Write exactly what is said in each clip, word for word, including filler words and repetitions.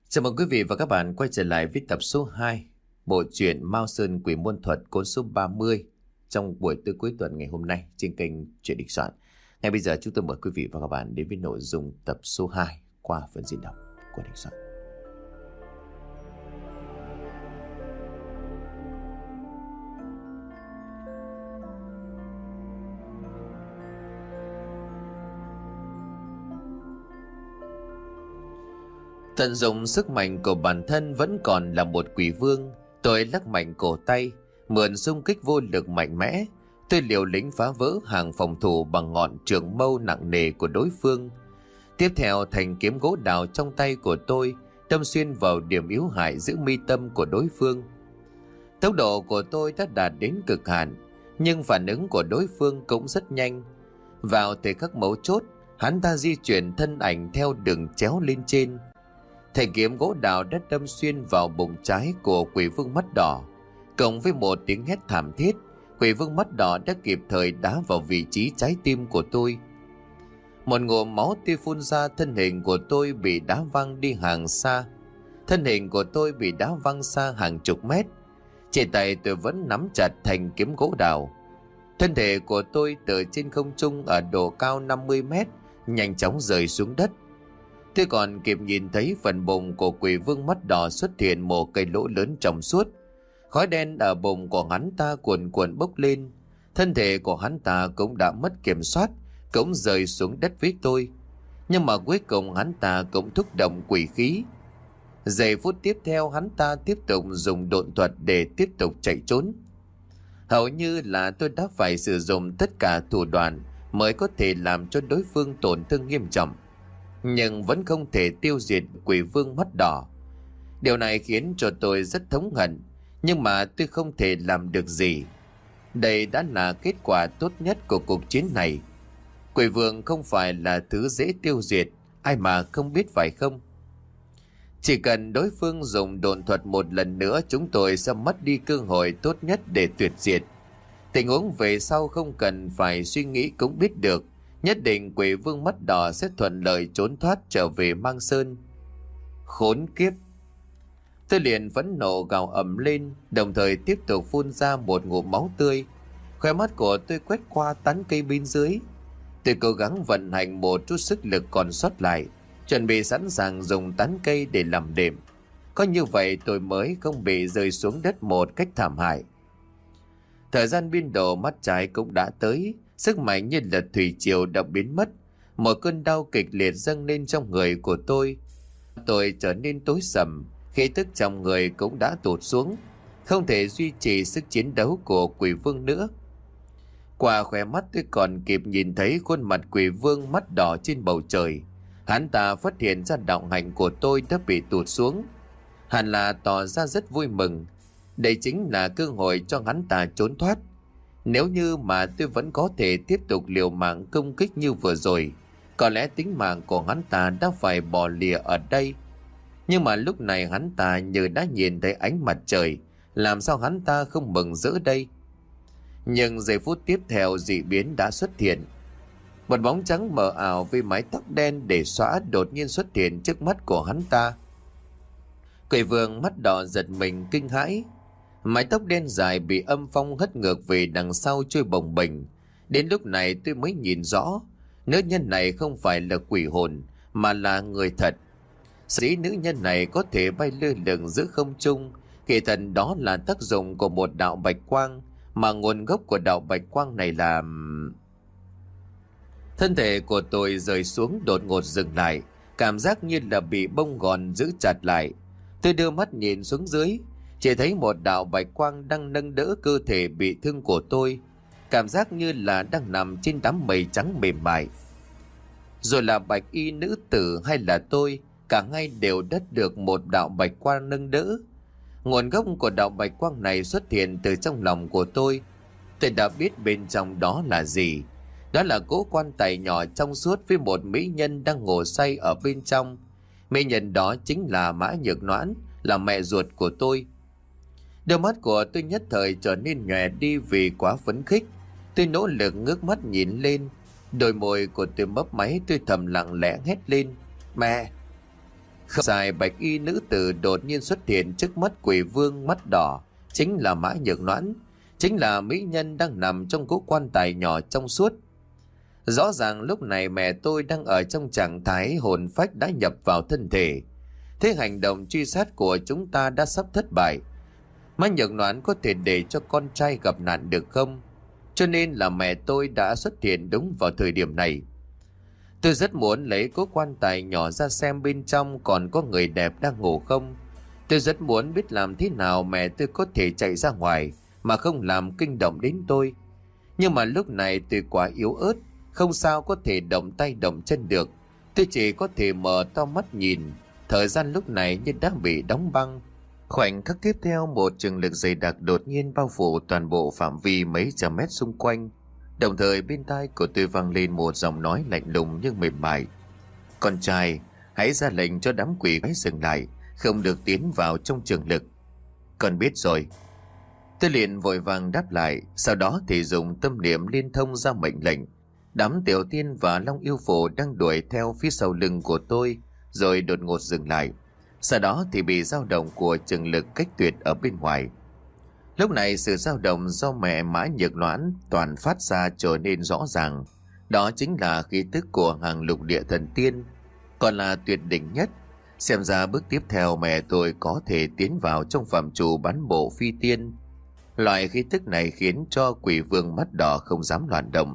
Chào mừng quý vị và các bạn quay trở lại với tập số hai bộ truyện Mao Sơn Quỷ Môn Thuật cuốn số ba mươi trong buổi tối cuối tuần ngày hôm nay trên kênh Truyện Đỉnh Soạn. Ngay bây giờ chúng tôi mời quý vị và các bạn đến với nội dung tập số hai qua phần diễn đọc của Đỉnh Soạn. Tận dụng sức mạnh của bản thân vẫn còn là một quỷ vương, tôi lắc mạnh cổ tay, mượn xung kích vô lực mạnh mẽ, tôi liều lĩnh phá vỡ hàng phòng thủ bằng ngọn trường mâu nặng nề của đối phương. Tiếp theo, thanh kiếm gỗ đào trong tay của tôi đâm xuyên vào điểm yếu hại giữa mi tâm của đối phương. Tốc độ của tôi đã đạt đến cực hạn, nhưng phản ứng của đối phương cũng rất nhanh. Vào thời khắc mấu chốt, hắn ta di chuyển thân ảnh theo đường chéo lên trên. Thanh kiếm gỗ đào đã đâm xuyên vào bụng trái của quỷ vương mắt đỏ. Cộng với một tiếng hét thảm thiết, quỷ vương mắt đỏ đã kịp thời đá vào vị trí trái tim của tôi. Một ngụm máu tươi phun ra, thân hình của tôi bị đá văng đi hàng xa. Thân hình của tôi bị đá văng xa hàng chục mét. Trên tay tôi vẫn nắm chặt thanh kiếm gỗ đào. Thân thể của tôi từ trên không trung ở độ cao năm mươi mét nhanh chóng rơi xuống đất. Tôi còn kịp nhìn thấy phần bụng của quỷ vương mắt đỏ xuất hiện một cây lỗ lớn trong suốt. Khói đen ở bụng của hắn ta cuồn cuộn bốc lên. Thân thể của hắn ta cũng đã mất kiểm soát, cũng rơi xuống đất với tôi. Nhưng mà cuối cùng hắn ta cũng thúc động quỷ khí. Giây phút tiếp theo, hắn ta tiếp tục dùng độn thuật để tiếp tục chạy trốn. Hầu như là tôi đã phải sử dụng tất cả thủ đoạn mới có thể làm cho đối phương tổn thương nghiêm trọng, nhưng vẫn không thể tiêu diệt quỷ vương mắt đỏ. Điều này khiến cho tôi rất thống hận, nhưng mà tôi không thể làm được gì. Đây đã là kết quả tốt nhất của cuộc chiến này. Quỷ vương không phải là thứ dễ tiêu diệt, ai mà không biết phải không? Chỉ cần đối phương dùng độn thuật một lần nữa, chúng tôi sẽ mất đi cơ hội tốt nhất để tuyệt diệt. Tình huống về sau không cần phải suy nghĩ cũng biết được. Nhất định quỷ vương mắt đỏ sẽ thuận lợi trốn thoát trở về Mang Sơn. Khốn kiếp! Tôi liền phẫn nộ gào ầm lên, đồng thời tiếp tục phun ra một ngụm máu tươi. Khóe mắt của tôi quét qua tán cây bên dưới. Tôi cố gắng vận hành một chút sức lực còn sót lại, chuẩn bị sẵn sàng dùng tán cây để làm đệm. Có như vậy tôi mới không bị rơi xuống đất một cách thảm hại. Thời gian biên độ mắt trái cũng đã tới. Sức mạnh như là thủy triều đã biến mất. Một cơn đau kịch liệt dâng lên trong người của tôi. Tôi trở nên tối sầm, khí tức trong người cũng đã tụt xuống, không thể duy trì sức chiến đấu của quỷ vương nữa. Qua khóe mắt tôi còn kịp nhìn thấy khuôn mặt quỷ vương mắt đỏ trên bầu trời. Hắn ta phát hiện ra đạo hạnh của tôi đã bị tụt xuống. Hẳn là tỏ ra rất vui mừng. Đây chính là cơ hội cho hắn ta trốn thoát. Nếu như mà tôi vẫn có thể tiếp tục liều mạng công kích như vừa rồi, có lẽ tính mạng của hắn ta đã phải bỏ lìa ở đây. Nhưng mà lúc này hắn ta như đã nhìn thấy ánh mặt trời, làm sao hắn ta không mừng rỡ đây? Nhưng giây phút tiếp theo, dị biến đã xuất hiện. Một bóng trắng mờ ảo với mái tóc đen để xõa đột nhiên xuất hiện trước mắt của hắn ta. Quỷ vương mắt đỏ giật mình kinh hãi. Mái tóc đen dài bị âm phong hất ngược về đằng sau trôi bồng bềnh. Đến lúc này tôi mới nhìn rõ, nữ nhân này không phải là quỷ hồn mà là người thật. Sở dĩ nữ nhân này có thể bay lơ lửng giữa không trung, kỳ thật đó là tác dụng của một đạo bạch quang, mà nguồn gốc của đạo bạch quang này là... Thân thể của tôi rơi xuống đột ngột dừng lại, cảm giác như là bị bông gòn giữ chặt lại. Tôi đưa mắt nhìn xuống dưới, chỉ thấy một đạo bạch quang đang nâng đỡ cơ thể bị thương của tôi, cảm giác như là đang nằm trên đám mây trắng mềm mại. Rồi là bạch y nữ tử hay là tôi, cả hai đều đất được một đạo bạch quang nâng đỡ. Nguồn gốc của đạo bạch quang này xuất hiện từ trong lòng của tôi. Tôi đã biết bên trong đó là gì. Đó là cỗ quan tài nhỏ trong suốt với một mỹ nhân đang ngủ say ở bên trong. Mỹ nhân đó chính là Mã Nhược Noãn, là mẹ ruột của tôi. Đôi mắt của tôi nhất thời trở nên nhòe đi vì quá phấn khích. Tôi nỗ lực ngước mắt nhìn lên. Đôi môi của tôi mấp máy, tôi thầm lặng lẽ hét lên: Mẹ! Không dài, bạch y nữ tử đột nhiên xuất hiện trước mắt quỷ vương mắt đỏ, chính là Mã Nhược Noãn, chính là mỹ nhân đang nằm trong cỗ quan tài nhỏ trong suốt. Rõ ràng lúc này mẹ tôi đang ở trong trạng thái hồn phách đã nhập vào thân thể. Thế hành động truy sát của chúng ta đã sắp thất bại. Mã Nhược Noãn có thể để cho con trai gặp nạn được không? Cho nên là mẹ tôi đã xuất hiện đúng vào thời điểm này. Tôi rất muốn lấy cỗ quan tài nhỏ ra xem bên trong còn có người đẹp đang ngủ không. Tôi rất muốn biết làm thế nào mẹ tôi có thể chạy ra ngoài mà không làm kinh động đến tôi. Nhưng mà lúc này tôi quá yếu ớt, không sao có thể động tay động chân được. Tôi chỉ có thể mở to mắt nhìn. Thời gian lúc này như đang bị đóng băng. Khoảnh khắc tiếp theo, một trường lực dày đặc đột nhiên bao phủ toàn bộ phạm vi mấy trăm mét xung quanh. Đồng thời bên tai của tôi vang lên một giọng nói lạnh lùng nhưng mềm mại. Con trai, hãy ra lệnh cho đám quỷ hãy dừng lại, không được tiến vào trong trường lực. Con biết rồi. Tôi liền vội vàng đáp lại, sau đó thì dùng tâm niệm liên thông ra mệnh lệnh. Đám tiểu tiên và Long Yêu Phổ đang đuổi theo phía sau lưng của tôi, rồi đột ngột dừng lại. Sau đó thì bị dao động của trường lực cách tuyệt ở bên ngoài. Lúc này sự dao động do mẹ Mã Nhược Noãn toàn phát ra trở nên rõ ràng. Đó chính là khí tức của hàng lục địa thần tiên, còn là tuyệt đỉnh nhất. Xem ra bước tiếp theo mẹ tôi có thể tiến vào trong phạm trù bán bộ phi tiên. Loại khí tức này khiến cho quỷ vương mắt đỏ không dám loạn động.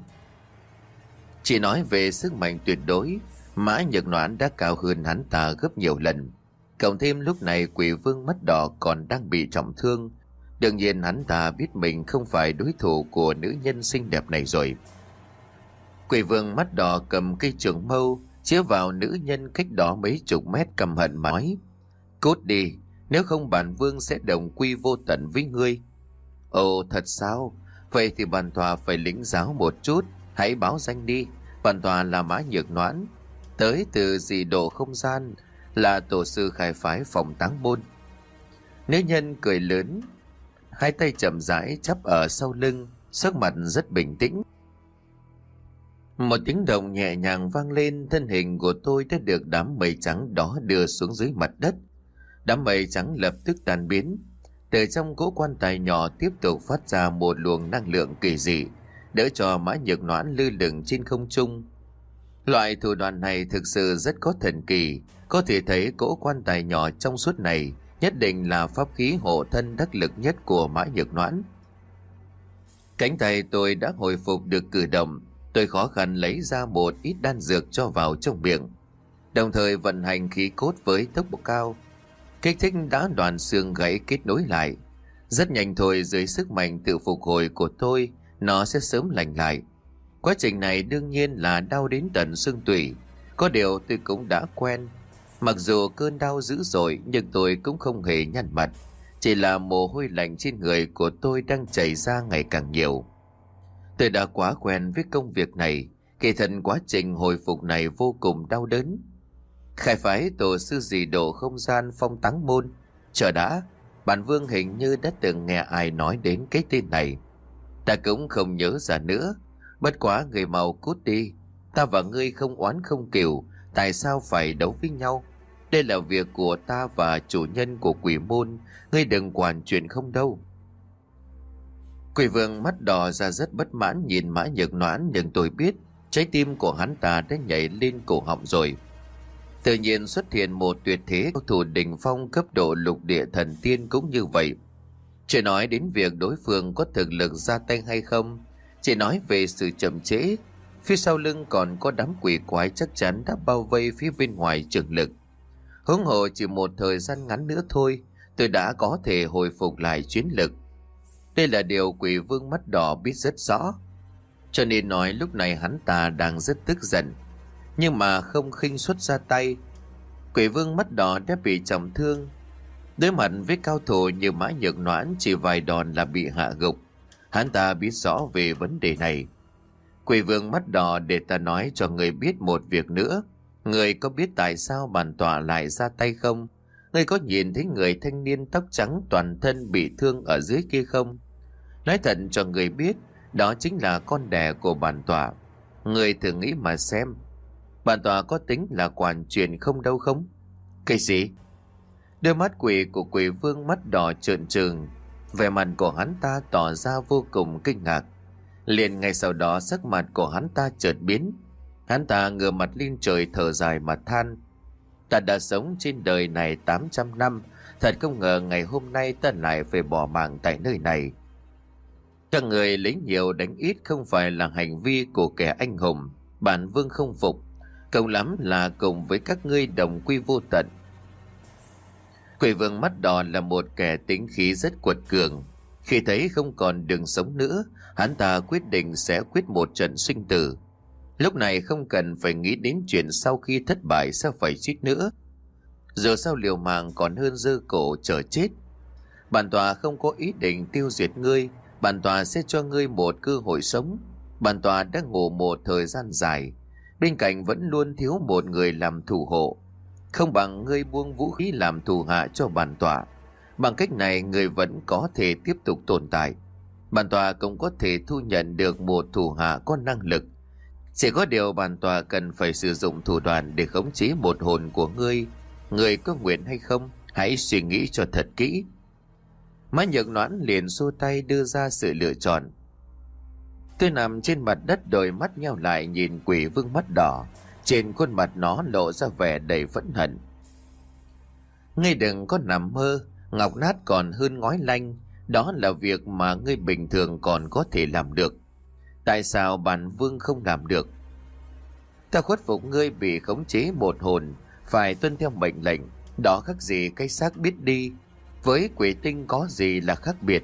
Chỉ nói về sức mạnh tuyệt đối, Mã Nhược Noãn đã cao hơn hắn ta gấp nhiều lần. Cộng thêm lúc này quỷ vương mắt đỏ còn đang bị trọng thương. Đương nhiên hắn ta biết mình không phải đối thủ của nữ nhân xinh đẹp này rồi. Quỷ vương mắt đỏ cầm cây trường mâu chĩa vào nữ nhân cách đó mấy chục mét, căm hận mà nói: Cút đi, nếu không bản vương sẽ đồng quy vô tận với ngươi. Ồ thật sao? Vậy thì bản tòa phải lĩnh giáo một chút. Hãy báo danh đi. Bản tòa là Mã Nhược Noãn, tới từ dị độ không gian, là tổ sư khai phái phòng Táng Môn. Nữ nhân cười lớn, hai tay chậm rãi chắp ở sau lưng, sắc mặt rất bình tĩnh. Một tiếng động nhẹ nhàng vang lên, thân hình của tôi đã được đám mây trắng đó đưa xuống dưới mặt đất. Đám mây trắng lập tức tan biến. Từ trong cỗ quan tài nhỏ tiếp tục phát ra một luồng năng lượng kỳ dị, đỡ cho Mã Nhược Noãn lơ lửng trên không trung. Loại thủ đoạn này thực sự rất có thần kỳ. Có thể thấy cỗ quan tài nhỏ trong suốt này nhất định là pháp khí hộ thân đắc lực nhất của Mã Nhược Noãn. Cánh tay tôi đã hồi phục được cử động. Tôi khó khăn lấy ra một ít đan dược cho vào trong miệng, đồng thời vận hành khí cốt với tốc độ cao, kích thích đã đoạn xương gãy kết nối lại. Rất nhanh thôi, dưới sức mạnh tự phục hồi của tôi, nó sẽ sớm lành lại. Quá trình này đương nhiên là đau đến tận xương tủy. Có điều tôi cũng đã quen. Mặc dù cơn đau dữ dội nhưng tôi cũng không hề nhăn mặt. Chỉ là mồ hôi lạnh trên người của tôi đang chảy ra ngày càng nhiều. Tôi đã quá quen với công việc này. Kỳ thật quá trình hồi phục này vô cùng đau đớn. Khai phái tổ sư dị độ không gian phong Táng Môn. Chờ đã, bản vương hình như đã từng nghe ai nói đến cái tên này. Ta cũng không nhớ ra nữa. Bất quá người mau cút đi. Ta và ngươi không oán không cừu, tại sao phải đấu với nhau? Đây là việc của ta và chủ nhân của quỷ môn, ngươi đừng quản chuyện không đâu. Quỷ vương mắt đỏ ra rất bất mãn nhìn Mã Nhược Noãn, nhưng tôi biết trái tim của hắn ta đã nhảy lên cổ họng rồi. Tự nhiên xuất hiện một tuyệt thế cao thủ đỉnh phong cấp độ lục địa thần tiên cũng như vậy. Chưa nói đến việc đối phương có thực lực ra tay hay không, chỉ nói về sự chậm trễ. Phía sau lưng còn có đám quỷ quái chắc chắn đã bao vây phía bên ngoài trường lực. Huống hồ chỉ một thời gian ngắn nữa thôi, tôi đã có thể hồi phục lại chiến lực. Đây là điều quỷ vương mắt đỏ biết rất rõ. Cho nên nói lúc này hắn ta đang rất tức giận, nhưng mà không khinh suất ra tay. Quỷ vương mắt đỏ đã bị trọng thương. Đối mặt với cao thủ như Mã Nhược Noãn, chỉ vài đòn là bị hạ gục. Hắn ta biết rõ về vấn đề này. Quỷ vương mắt đỏ, để ta nói cho người biết một việc nữa. Người có biết tại sao bản tọa lại ra tay không? Người có nhìn thấy người thanh niên tóc trắng toàn thân bị thương ở dưới kia không? Nói thật cho người biết, đó chính là con đẻ của bản tọa. Người thử nghĩ mà xem, bản tọa có tính là quản chuyện không đâu không? Cái gì? Đôi mắt quỷ của quỷ vương mắt đỏ trợn trừng, vẻ mặt của hắn ta tỏ ra vô cùng kinh ngạc. Liền ngay sau đó sắc mặt của hắn ta chợt biến. Hắn ta ngửa mặt lên trời thở dài mà than: Ta đã sống trên đời này tám trăm năm, thật không ngờ ngày hôm nay ta lại phải bỏ mạng tại nơi này. Các người lấy nhiều đánh ít không phải là hành vi của kẻ anh hùng, bản vương không phục, cùng lắm là cùng với các ngươi đồng quy vô tận. Quỷ vương mắt đỏ là một kẻ tính khí rất quật cường. Khi thấy không còn đường sống nữa, hắn ta quyết định sẽ quyết một trận sinh tử. Lúc này không cần phải nghĩ đến chuyện sau khi thất bại sẽ phải suýt nữa. Dù sao liều mạng còn hơn giơ cổ chờ chết. Bản tòa không có ý định tiêu diệt ngươi, bản tòa sẽ cho ngươi một cơ hội sống. Bản tòa đã ngủ một thời gian dài, bên cạnh vẫn luôn thiếu một người làm thủ hộ. Không bằng ngươi buông vũ khí làm thủ hạ cho bản tòa. Bằng cách này ngươi vẫn có thể tiếp tục tồn tại. Bản tòa cũng có thể thu nhận được một thủ hạ có năng lực. Chỉ có điều bản tòa cần phải sử dụng thủ đoạn để khống chế một hồn của ngươi. Ngươi có nguyện hay không? Hãy suy nghĩ cho thật kỹ. Mã Nhược Noãn liền xua tay đưa ra sự lựa chọn. Tôi nằm trên mặt đất, đôi mắt nheo lại nhìn quỷ vương mắt đỏ. Trên khuôn mặt nó lộ ra vẻ đầy phẫn hận. Ngươi đừng có nằm mơ, ngọc nát còn hơn ngói lanh. Đó là việc mà ngươi bình thường còn có thể làm được. Tại sao bản vương không làm được? Ta khuất phục ngươi bị khống chế một hồn, phải tuân theo mệnh lệnh. Đó khác gì cái xác biết đi. Với quỷ tinh có gì là khác biệt?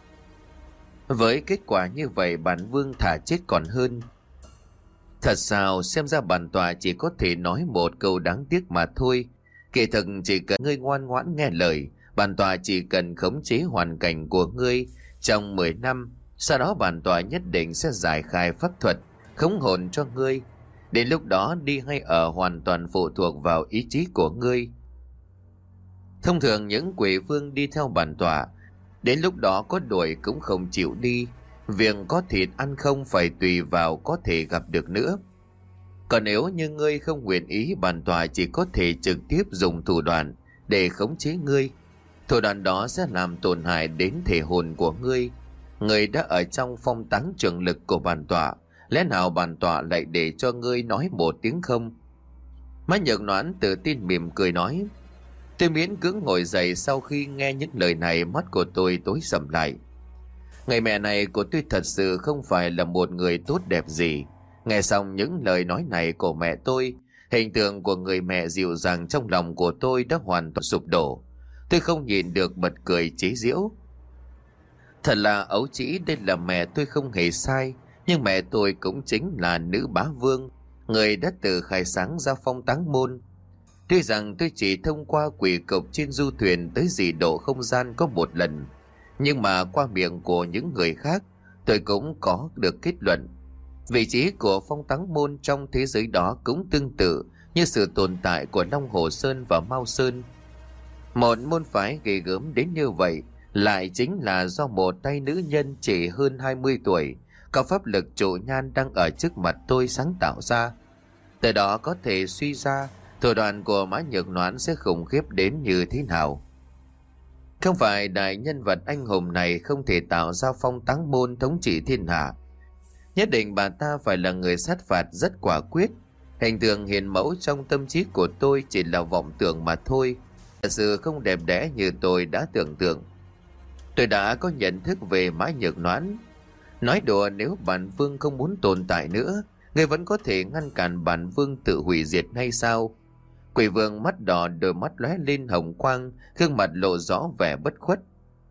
Với kết quả như vậy, bản vương thà chết còn hơn. Thật sao, xem ra bản tòa chỉ có thể nói một câu đáng tiếc mà thôi. Kỳ thực chỉ cần ngươi ngoan ngoãn nghe lời, bản tòa chỉ cần khống chế hoàn cảnh của ngươi trong mười năm. Sau đó bản tòa nhất định sẽ giải khai pháp thuật khống hồn cho ngươi. Đến lúc đó đi hay ở hoàn toàn phụ thuộc vào ý chí của ngươi. Thông thường những quỷ vương đi theo bản tòa, đến lúc đó có đuổi cũng không chịu đi. Việc có thịt ăn không phải tùy vào có thể gặp được nữa. Còn nếu như ngươi không nguyện ý, bản tòa chỉ có thể trực tiếp dùng thủ đoạn để khống chế ngươi. Thủ đoạn đó sẽ làm tổn hại đến thể hồn của ngươi. Ngươi đã ở trong phong táng trường lực của bản tòa, lẽ nào bản tòa lại để cho ngươi nói một tiếng không? Mã Nhược Noãn tự tin mỉm cười nói. Tôi miễn cưỡng ngồi dậy, sau khi nghe những lời này mắt của tôi tối sầm lại. Người mẹ này của tôi thật sự không phải là một người tốt đẹp gì. Nghe xong những lời nói này của mẹ tôi, hình tượng của người mẹ dịu dàng trong lòng của tôi đã hoàn toàn sụp đổ. Tôi không nhìn được bật cười chế giễu. Thật là ấu trĩ, đây là mẹ tôi không hề sai. Nhưng mẹ tôi cũng chính là nữ bá vương, người đã tự khai sáng ra phong táng môn. Tuy rằng tôi chỉ thông qua quỷ cục trên du thuyền tới dị độ không gian có một lần, nhưng mà qua miệng của những người khác, tôi cũng có được kết luận. Vị trí của phong táng môn trong thế giới đó cũng tương tự như sự tồn tại của Long Hồ Sơn và Mao Sơn. Một môn phái ghê gớm đến như vậy lại chính là do một tay nữ nhân chỉ hơn hai mươi tuổi, có pháp lực trụ nhan đang ở trước mặt tôi sáng tạo ra. Từ đó có thể suy ra thủ đoạn của Mã Nhược Noãn sẽ khủng khiếp đến như thế nào. Không phải đại nhân vật anh hùng này không thể tạo ra phong táng môn thống trị thiên hạ. Nhất định bà ta phải là người sát phạt rất quả quyết. Hình tượng hiền mẫu trong tâm trí của tôi chỉ là vọng tưởng mà thôi, thật sự không đẹp đẽ như tôi đã tưởng tượng. Tôi đã có nhận thức về Mã Nhược Noãn. Nói đùa, nếu bản vương không muốn tồn tại nữa, ngươi vẫn có thể ngăn cản bản vương tự hủy diệt hay sao? Quỷ vương mắt đỏ, đôi mắt lóe lên hồng quang, gương mặt lộ rõ vẻ bất khuất.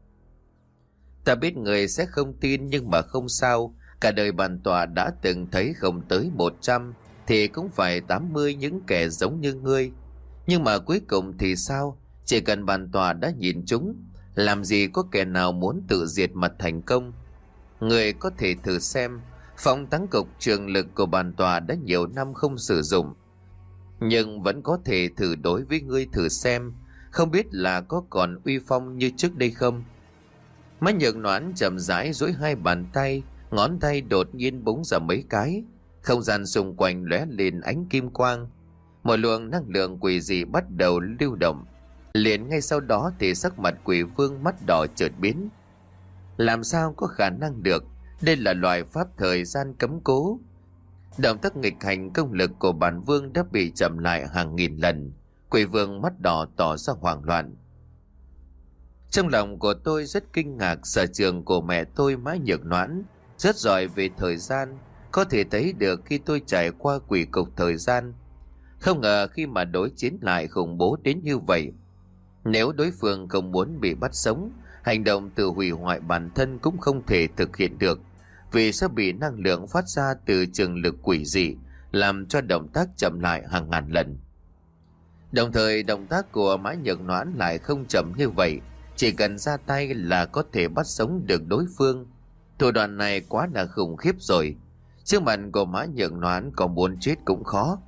Ta biết người sẽ không tin, nhưng mà không sao. Cả đời bản tọa đã từng thấy không tới một trăm thì cũng phải tám mươi những kẻ giống như ngươi. Nhưng mà cuối cùng thì sao? Chỉ cần bản tọa đã nhìn chúng, làm gì có kẻ nào muốn tự diệt mà thành công. Người có thể thử xem, phong táng cục trường lực của bản tọa đã nhiều năm không sử dụng, nhưng vẫn có thể thử đối với ngươi thử xem, không biết là có còn uy phong như trước đây không. Mã Nhược Noãn chậm rãi duỗi hai bàn tay, ngón tay đột nhiên búng ra mấy cái, không gian xung quanh lóe lên ánh kim quang. Một luồng năng lượng quỷ dị bắt đầu lưu động. Liền ngay sau đó thì sắc mặt quỷ vương mắt đỏ chợt biến. Làm sao có khả năng được? Đây là loại pháp thời gian cấm cố. Động tác nghịch hành công lực của bản vương đã bị chậm lại hàng nghìn lần. Quỷ vương mắt đỏ tỏ ra hoảng loạn. Trong lòng của tôi rất kinh ngạc. Sở trường của mẹ tôi Mã Nhược Noãn rất giỏi về thời gian, có thể thấy được khi tôi trải qua quỷ cục thời gian. Không ngờ khi mà đối chiến lại khủng bố đến như vậy. Nếu đối phương không muốn bị bắt sống, hành động tự hủy hoại bản thân cũng không thể thực hiện được, vì sẽ bị năng lượng phát ra từ trường lực quỷ dị làm cho động tác chậm lại hàng ngàn lần. Đồng thời động tác của Mã Nhược Noãn lại không chậm như vậy, chỉ cần ra tay là có thể bắt sống được đối phương. Thủ đoạn này quá là khủng khiếp rồi. Trước mặt của Mã Nhược Noãn còn muốn chết cũng khó.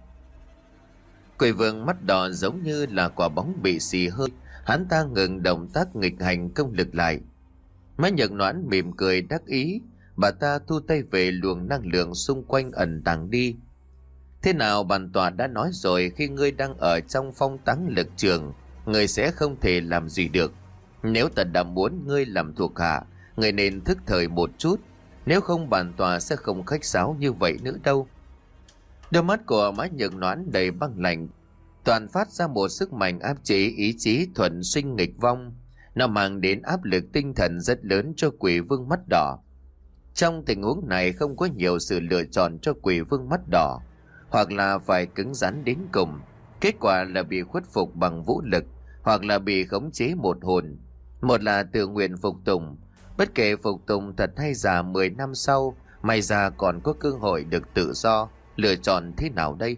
Quỷ vương mắt đỏ giống như là quả bóng bị xì hơi, hắn ta ngừng động tác nghịch hành công lực lại. Mã Nhược Noãn mỉm cười đắc ý, bà ta thu tay về, luồng năng lượng xung quanh ẩn tàng đi. Thế nào bản tọa đã nói rồi, khi ngươi đang ở trong phong táng lực trường, ngươi sẽ không thể làm gì được. Nếu ta đã muốn ngươi làm thuộc hạ, ngươi nên thức thời một chút, nếu không bản tọa sẽ không khách sáo như vậy nữa đâu. Đôi mắt của Mã Nhược Noãn đầy băng lạnh, toàn phát ra một sức mạnh áp chế ý chí thuần sinh nghịch vong. Nó mang đến áp lực tinh thần rất lớn cho quỷ vương mắt đỏ. Trong tình huống này không có nhiều sự lựa chọn cho quỷ vương mắt đỏ, hoặc là phải cứng rắn đến cùng, kết quả là bị khuất phục bằng vũ lực, hoặc là bị khống chế một hồn. Một là tự nguyện phục tùng, bất kể phục tùng thật hay giả, mười năm sau may ra còn có cơ hội được tự do. Lựa chọn thế nào đây?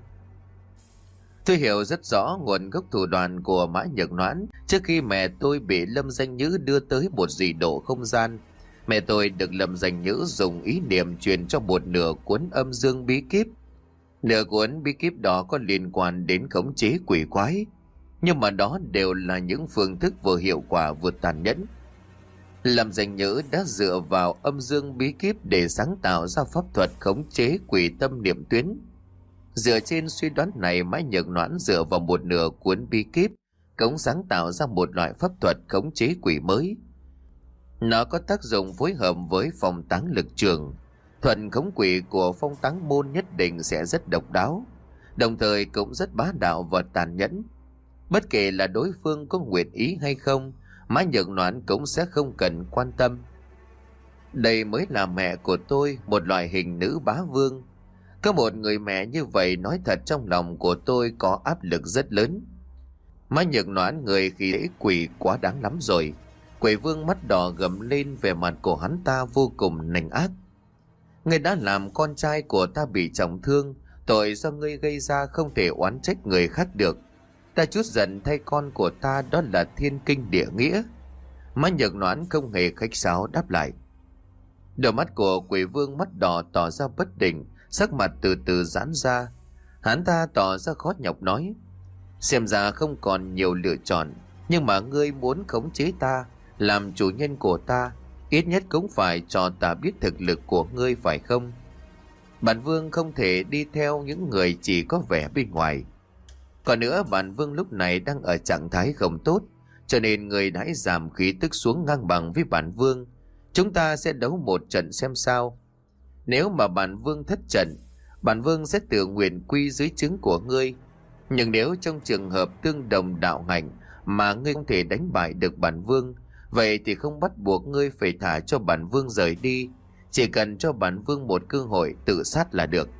Tôi hiểu rất rõ nguồn gốc thủ đoạn của Mã Nhược Noãn. Trước khi mẹ tôi bị Lâm Danh Nhữ đưa tới một dị độ không gian, mẹ tôi được Lâm Danh Nhữ dùng ý niệm truyền cho một nửa cuốn âm dương bí kíp. Nửa cuốn bí kíp đó có liên quan đến khống chế quỷ quái, nhưng mà đó đều là những phương thức vừa hiệu quả vừa tàn nhẫn. Lâm Danh Nhữ đã dựa vào âm dương bí kíp để sáng tạo ra pháp thuật khống chế quỷ tâm niệm tuyến. Dựa trên suy đoán này, Mã Nhược Noãn dựa vào một nửa cuốn bí kíp cũng sáng tạo ra một loại pháp thuật khống chế quỷ mới. Nó có tác dụng phối hợp với phong táng lực trường. Thuật khống quỷ của phong táng môn nhất định sẽ rất độc đáo, đồng thời cũng rất bá đạo và tàn nhẫn. Bất kể là đối phương có nguyện ý hay không, Mã Nhược Noãn cũng sẽ không cần quan tâm. Đây mới là mẹ của tôi, một loại hình nữ bá vương. Có một người mẹ như vậy, nói thật trong lòng của tôi có áp lực rất lớn. Mã Nhược Noãn người khi dễ quỷ quá đáng lắm rồi. Quỷ vương mắt đỏ gầm lên, về mặt của hắn ta vô cùng nành ác. Ngươi đã làm con trai của ta bị trọng thương, tội do ngươi gây ra không thể oán trách người khác được. Ta chút giận thay con của ta, đó là thiên kinh địa nghĩa. Mã Nhược Noãn không hề khách sáo đáp lại. Đôi mắt của quỷ vương mắt đỏ tỏ ra bất định, sắc mặt từ từ giãn ra. Hắn ta tỏ ra khó nhọc nói: xem ra không còn nhiều lựa chọn, nhưng mà ngươi muốn khống chế ta, làm chủ nhân của ta, ít nhất cũng phải cho ta biết thực lực của ngươi, phải không? Bản vương không thể đi theo những người chỉ có vẻ bên ngoài. Còn nữa, bản vương lúc này đang ở trạng thái không tốt, cho nên người hãy giảm khí tức xuống ngang bằng với bản vương. Chúng ta sẽ đấu một trận xem sao. Nếu mà bản vương thất trận, bản vương sẽ tự nguyện quy dưới trướng của ngươi. Nhưng nếu trong trường hợp tương đồng đạo hành mà ngươi không thể đánh bại được bản vương, vậy thì không bắt buộc ngươi phải thả cho bản vương rời đi, chỉ cần cho bản vương một cơ hội tự sát là được.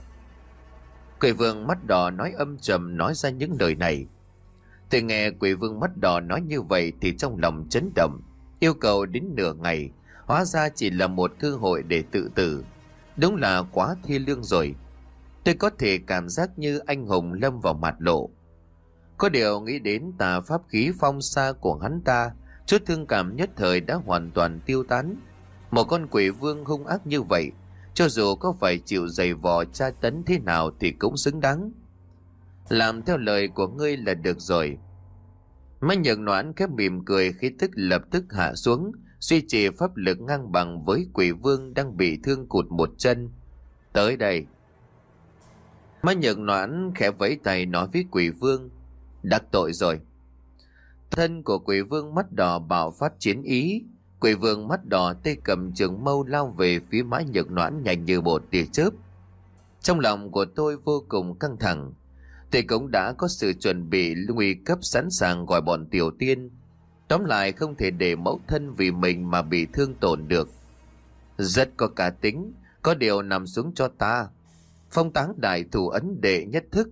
Quỷ vương mắt đỏ nói âm trầm nói ra những lời này. Tôi nghe quỷ vương mắt đỏ nói như vậy thì trong lòng chấn động, yêu cầu đến nửa ngày, hóa ra chỉ là một cơ hội để tự tử. Đúng là quá thi lương rồi. Tôi có thể cảm giác như anh hùng lâm vào mặt lộ. Có điều nghĩ đến tà pháp khí phong sa của hắn ta, chút thương cảm nhất thời đã hoàn toàn tiêu tán. Một con quỷ vương hung ác như vậy, cho dù có phải chịu giày vò tra tấn thế nào thì cũng xứng đáng. Làm theo lời của ngươi là được rồi. Mã Nhược Noãn khép mỉm cười, khí tức lập tức hạ xuống, duy trì pháp lực ngang bằng với quỷ vương đang bị thương cụt một chân. Tới đây. Má Nhật Noãn khẽ vẫy tay nói với quỷ vương: đắc tội rồi. Thân của quỷ vương mắt đỏ bạo phát chiến ý. Quỷ vương mắt đỏ tay cầm trường mâu lao về phía Má Nhật Noãn nhanh như một tia chớp. Trong lòng của tôi vô cùng căng thẳng. Tôi cũng đã có sự chuẩn bị nguy cấp, sẵn sàng gọi bọn tiểu tiên. Tóm lại không thể để mẫu thân vì mình mà bị thương tổn được. Rất có cá tính, có điều nằm xuống cho ta. Phong táng đại thủ ấn đệ nhất thức.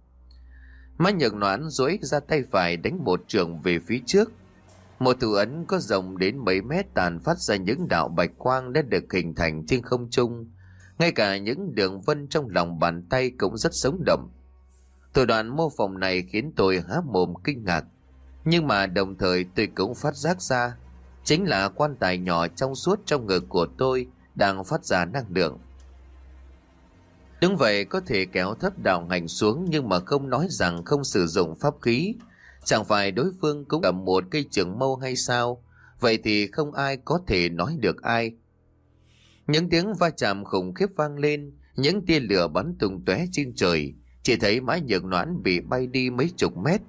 Má Nhật Noãn duỗi ra tay phải đánh một trường về phía trước. Một thủ ấn có rộng đến mấy mét tàn phát ra những đạo bạch quang đã được hình thành trên không trung. Ngay cả những đường vân trong lòng bàn tay cũng rất sống động. Thủ đoạn mô phỏng này khiến tôi há mồm kinh ngạc. Nhưng mà đồng thời tôi cũng phát giác ra, chính là quan tài nhỏ trong suốt trong ngực của tôi đang phát ra năng lượng. Đúng vậy, có thể kéo thấp đạo hành xuống nhưng mà không nói rằng không sử dụng pháp khí. Chẳng phải đối phương cũng cầm một cây trường mâu hay sao? Vậy thì không ai có thể nói được ai. Những tiếng va chạm khủng khiếp vang lên, những tia lửa bắn tung tóe trên trời. Chỉ thấy Má Nhật Noãn bị bay đi mấy chục mét.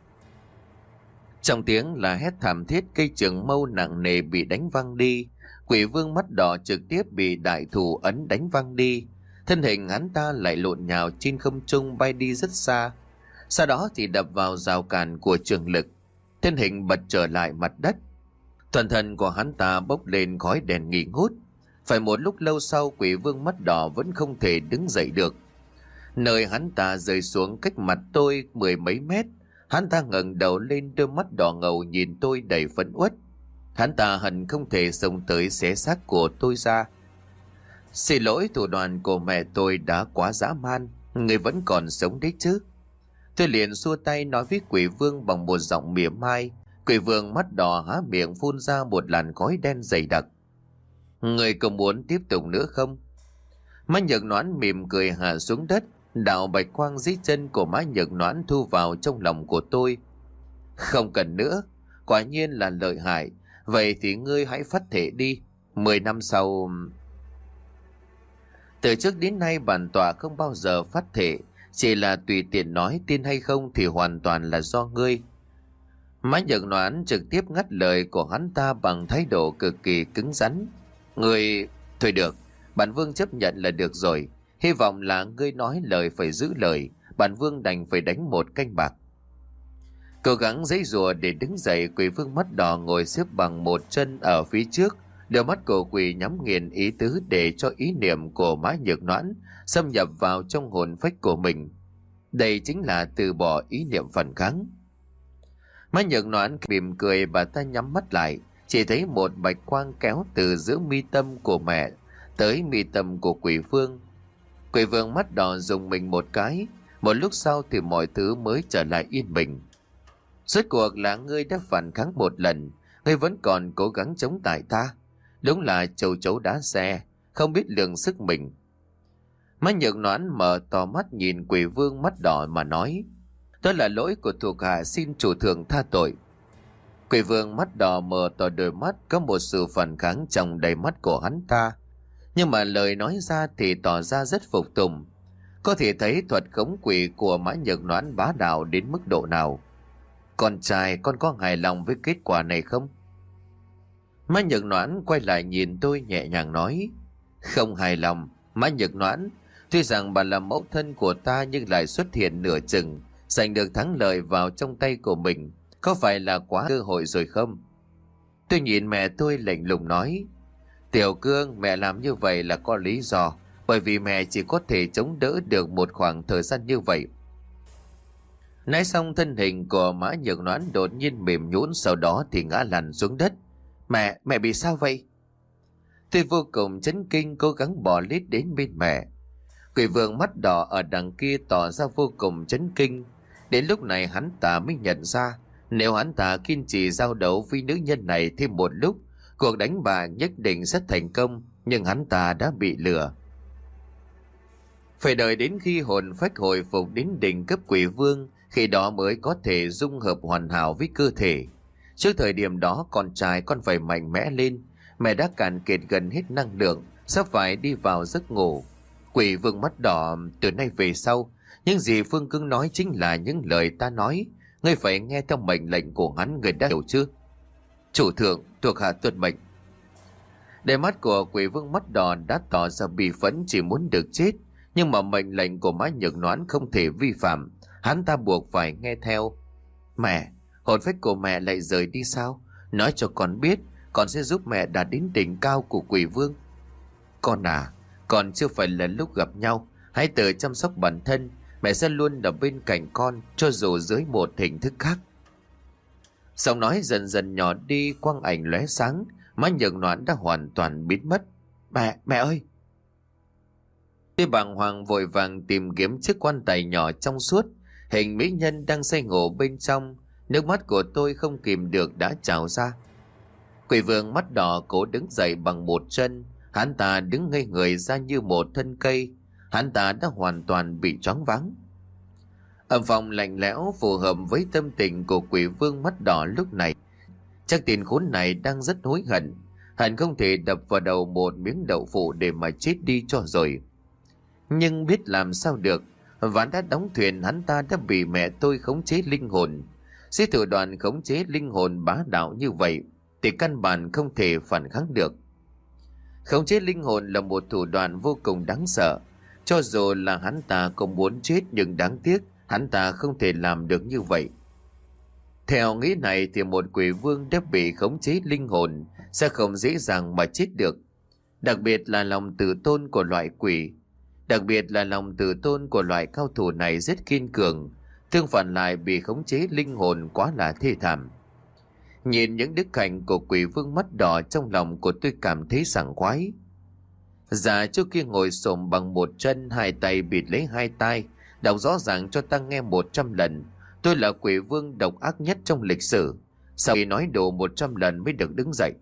Trong tiếng là hét thảm thiết, cây trường mâu nặng nề bị đánh văng đi. Quỷ vương mắt đỏ trực tiếp bị đại thủ ấn đánh văng đi. Thân hình hắn ta lại lộn nhào trên không trung bay đi rất xa. Sau đó thì đập vào rào cản của trường lực. Thân hình bật trở lại mặt đất. Toàn thân của hắn ta bốc lên khói đèn nghi ngút. Phải một lúc lâu sau, quỷ vương mắt đỏ vẫn không thể đứng dậy được. Nơi hắn ta rơi xuống cách mặt tôi mười mấy mét. Hắn ta ngẩng đầu lên, đôi mắt đỏ ngầu nhìn tôi đầy phẫn uất. Hắn ta hận không thể xông tới xé xác của tôi ra. Xin lỗi, thủ đoạn của mẹ tôi đã quá dã man. Người vẫn còn sống đấy chứ? Tôi liền xua tay nói với quỷ vương bằng một giọng mỉa mai. Quỷ vương mắt đỏ há miệng phun ra một làn khói đen dày đặc. Người có muốn tiếp tục nữa không? Má Nhật Noãn mỉm cười hạ xuống đất. Đạo bạch quang dưới chân của Má Nhật Noãn thu vào trong lòng của tôi. Không cần nữa, quả nhiên là lợi hại. Vậy thì ngươi hãy phát thể đi. Mười năm sau... Từ trước đến nay bản tọa không bao giờ phát thể. Chỉ là tùy tiện nói, tin hay không thì hoàn toàn là do ngươi. Má Nhật Noãn trực tiếp ngắt lời của hắn ta bằng thái độ cực kỳ cứng rắn. Ngươi... Thôi được, bản vương chấp nhận là được rồi. Hy vọng là ngươi nói lời phải giữ lời. Bản vương đành phải đánh một canh bạc. Cố gắng giãy giụa để đứng dậy, quỷ vương mắt đỏ ngồi xếp bằng một chân ở phía trước. Đôi mắt của quỷ nhắm nghiền ý tứ để cho ý niệm của Má Nhật Noãn xâm nhập vào trong hồn phách của mình. Đây chính là từ bỏ ý niệm phản kháng. Má Nhật Noãn mỉm cười, bà ta nhắm mắt lại. Chỉ thấy một bạch quang kéo từ giữa mi tâm của mẹ tới mi tâm của quỷ vương. Quỷ vương mắt đỏ dùng mình một cái. Một lúc sau thì mọi thứ mới trở lại yên bình. Rốt cuộc là ngươi đã phản kháng một lần, ngươi vẫn còn cố gắng chống lại ta. Đúng là châu chấu đá xe, không biết lượng sức mình. Má Nhật Noãn mở to mắt nhìn quỷ vương mắt đỏ mà nói: đó là lỗi của thuộc hạ, xin chủ thượng tha tội. Quỷ vương mắt đỏ mở to đôi mắt, có một sự phản kháng trong đầy mắt của hắn ta. Nhưng mà lời nói ra thì tỏ ra rất phục tùng. Có thể thấy thuật khống quỷ của Má Nhật Noãn bá đạo đến mức độ nào. Con trai, con có hài lòng với kết quả này không? Má Nhật Noãn quay lại nhìn tôi nhẹ nhàng nói: không hài lòng. Má Nhật Noãn, tuy rằng bà là mẫu thân của ta nhưng lại xuất hiện nửa chừng, giành được thắng lợi vào trong tay của mình, có phải là quá cơ hội rồi không? Tôi nhìn mẹ tôi lạnh lùng nói: Tiểu Cương, mẹ làm như vậy là có lý do, bởi vì mẹ chỉ có thể chống đỡ được một khoảng thời gian như vậy. Nói xong, thân hình của Mã Nhược Noãn đột nhiên mềm nhũn, sau đó thì ngã lăn xuống đất. Mẹ, mẹ bị sao vậy? Tôi vô cùng chấn kinh, cố gắng bò lết đến bên mẹ. Quỷ vương mắt đỏ ở đằng kia tỏ ra vô cùng chấn kinh. Đến lúc này hắn ta mới nhận ra, nếu hắn ta kiên trì giao đấu với nữ nhân này thêm một lúc, cuộc đánh bạc nhất định sẽ thành công, nhưng hắn ta đã bị lừa. Phải đợi đến khi hồn phách hồi phục đến đỉnh cấp quỷ vương, khi đó mới có thể dung hợp hoàn hảo với cơ thể. Trước thời điểm đó, con trai con phải mạnh mẽ lên. Mẹ đã cạn kiệt gần hết năng lượng, sắp phải đi vào giấc ngủ. Quỷ vương mắt đỏ, từ nay về sau, Những gì Phương Cương nói chính là những lời ta nói. Ngươi phải nghe theo mệnh lệnh của hắn, ngươi đã hiểu chưa? Chủ thượng, thuộc hạ tuân mệnh. Đôi mắt của Quỷ Vương mắt đỏ đã tỏ ra bi phẫn, chỉ muốn được chết. Nhưng mà mệnh lệnh của Mã Nhược Noãn không thể vi phạm, hắn ta buộc phải nghe theo. Mẹ, hồn phách của mẹ lại rời đi sao? Nói cho con biết, con sẽ giúp mẹ đạt đến đỉnh cao của Quỷ Vương. Con à, còn chưa phải là lúc gặp nhau. Hãy tự chăm sóc bản thân. Mẹ sẽ luôn ở bên cạnh con, cho dù dưới một hình thức khác. Giọng nói dần dần nhỏ đi, quang ảnh lóe sáng. Mã Nhược Noãn đã hoàn toàn biến mất. Mẹ, mẹ ơi! Tôi bàng hoàng vội vàng tìm kiếm chiếc quan tài nhỏ trong suốt, hình mỹ nhân đang say ngủ bên trong. Nước mắt của tôi không kìm được đã trào ra. Quỷ Vương mắt đỏ cố đứng dậy bằng một chân. Hắn ta đứng ngây người ra như một thân cây. Hắn ta đã hoàn toàn bị choáng váng. Âm phong lạnh lẽo phù hợp với tâm tình của Quỷ Vương mắt đỏ lúc này. Chắc tiền khốn này đang rất hối hận. Hận không thể đập vào đầu một miếng đậu phụ để mà chết đi cho rồi. Nhưng biết làm sao được, ván đã đóng thuyền, hắn ta đã bị mẹ tôi khống chế linh hồn. Dưới thủ đoạn khống chế linh hồn bá đạo như vậy thì căn bản không thể phản kháng được. Khống chế linh hồn là một thủ đoạn vô cùng đáng sợ. Cho dù là hắn ta cũng muốn chết, nhưng đáng tiếc hắn ta không thể làm được như vậy. Theo nghĩ này thì một quỷ vương đã bị khống chế linh hồn sẽ không dễ dàng mà chết được. Đặc biệt là lòng tự tôn của loại quỷ. Đặc biệt là lòng tự tôn của loại cao thủ này rất kiên cường. Tương phản lại bị khống chế linh hồn quá là thê thảm. Nhìn những đức hạnh của Quỷ Vương mắt đỏ, trong lòng của tôi cảm thấy sảng khoái. Già trước kia ngồi xổm bằng một chân, hai tay bịt lấy hai tai, đọc rõ ràng cho ta nghe một trăm lần. Tôi là Quỷ Vương độc ác nhất trong lịch sử. Sau khi nói đủ một trăm lần mới được đứng dậy.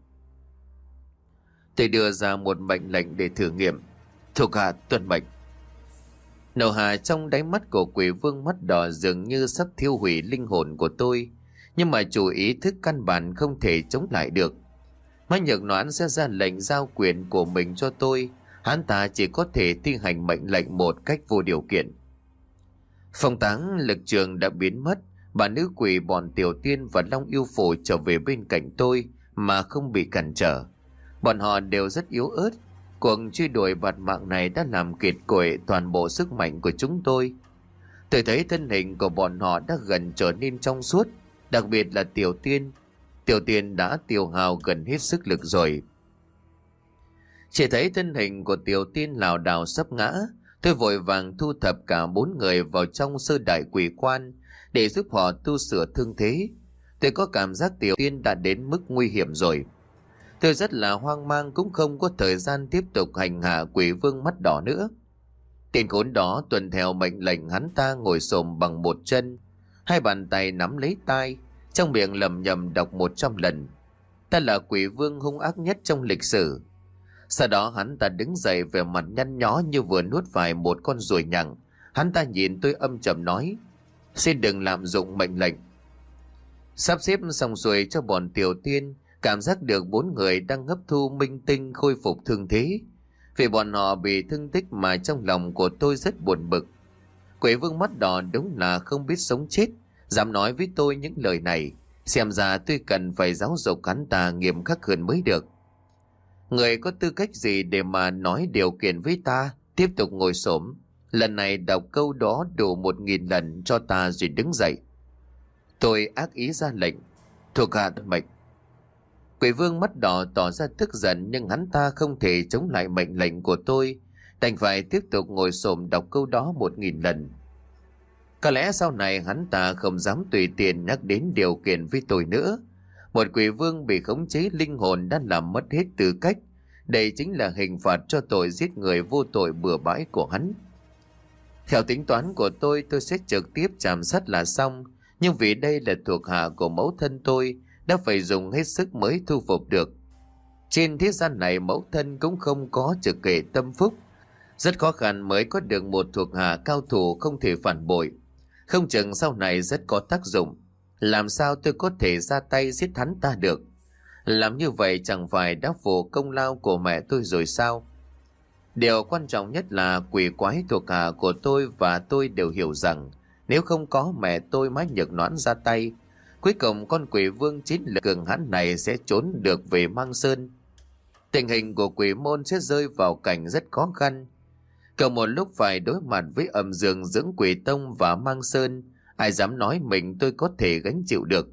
Tôi đưa ra một mệnh lệnh để thử nghiệm. Thuộc hạ tuân mệnh. Nổ hà trong đáy mắt của Quỷ Vương mắt đỏ dường như sắp thiêu hủy linh hồn của tôi. Nhưng mà chủ ý thức căn bản không thể chống lại được. Mã Nhược Noãn sẽ ra lệnh giao quyền của mình cho tôi. Hắn ta chỉ có thể thi hành mệnh lệnh một cách vô điều kiện. Phong táng lực trường đã biến mất. Bà nữ quỷ, bọn Tiểu Tiên và Long Yêu Phù trở về bên cạnh tôi mà không bị cản trở. Bọn họ đều rất yếu ớt. Cuộc truy đuổi bạt mạng này đã làm kiệt quệ toàn bộ sức mạnh của chúng tôi. Tôi thấy thân hình của bọn họ đã gần trở nên trong suốt. Đặc biệt là Tiểu Tiên. Tiểu Tiên đã tiêu hao gần hết sức lực rồi. Chỉ thấy thân hình của Tiểu Tiên lảo đảo sắp ngã. Tôi vội vàng thu thập cả bốn người vào trong sơ đại quỷ quan để giúp họ tu sửa thương thế. Tôi có cảm giác Tiểu Tiên đã đến mức nguy hiểm rồi. Tôi rất là hoang mang, cũng không có thời gian tiếp tục hành hạ Quỷ Vương mắt đỏ nữa. Tên khốn đó tuân theo mệnh lệnh, hắn ta ngồi xổm bằng một chân, hai bàn tay nắm lấy tai, trong miệng lầm nhầm đọc một trăm lần. Ta là Quỷ Vương hung ác nhất trong lịch sử. Sau đó hắn ta đứng dậy, vẻ mặt nhăn nhó như vừa nuốt phải một con ruồi nhặng. Hắn ta nhìn tôi âm trầm nói: xin đừng lạm dụng mệnh lệnh. Sắp xếp xong xuôi cho bọn Tiểu Tiên, cảm giác được bốn người đang hấp thu minh tinh khôi phục thương thế. Vì bọn họ bị thương tích mà trong lòng của tôi rất buồn bực. Quỷ Vương mắt đỏ đúng là không biết sống chết, dám nói với tôi những lời này. Xem ra tôi cần phải giáo dục hắn ta nghiêm khắc hơn mới được. Người có tư cách gì để mà nói điều kiện với ta? Tiếp tục ngồi xổm. Lần này đọc câu đó đủ một nghìn lần cho ta rồi đứng dậy. Tôi ác ý ra lệnh. Thuộc hạ mệnh. Quỷ Vương mắt đỏ tỏ ra tức giận, nhưng hắn ta không thể chống lại mệnh lệnh của tôi, đành phải tiếp tục ngồi xổm đọc câu đó một nghìn lần. Có lẽ sau này hắn ta không dám tùy tiện nhắc đến điều kiện với tôi nữa. Một quỷ vương bị khống chế linh hồn đã làm mất hết tư cách. Đây chính là hình phạt cho tội giết người vô tội bừa bãi của hắn. Theo tính toán của tôi, tôi sẽ trực tiếp chạm sát là xong. Nhưng vì đây là thuộc hạ của mẫu thân tôi, đã phải dùng hết sức mới thu phục được. Trên thế gian này mẫu thân cũng không có trực kệ tâm phúc. Rất khó khăn mới có được một thuộc hạ cao thủ không thể phản bội. Không chừng sau này rất có tác dụng. Làm sao tôi có thể ra tay giết hắn ta được? Làm như vậy chẳng phải đã phụ công lao của mẹ tôi rồi sao? Điều quan trọng nhất là quỷ quái thuộc hạ của tôi và tôi đều hiểu rằng nếu không có mẹ tôi Má Nhược Noãn ra tay, cuối cùng con quỷ vương chín lực cường hãn này sẽ trốn được về Mang Sơn. Tình hình của quỷ môn sẽ rơi vào cảnh rất khó khăn. Cậu một lúc phải đối mặt với âm dương dưỡng quỷ tông và Mang Sơn, ai dám nói mình tôi có thể gánh chịu được.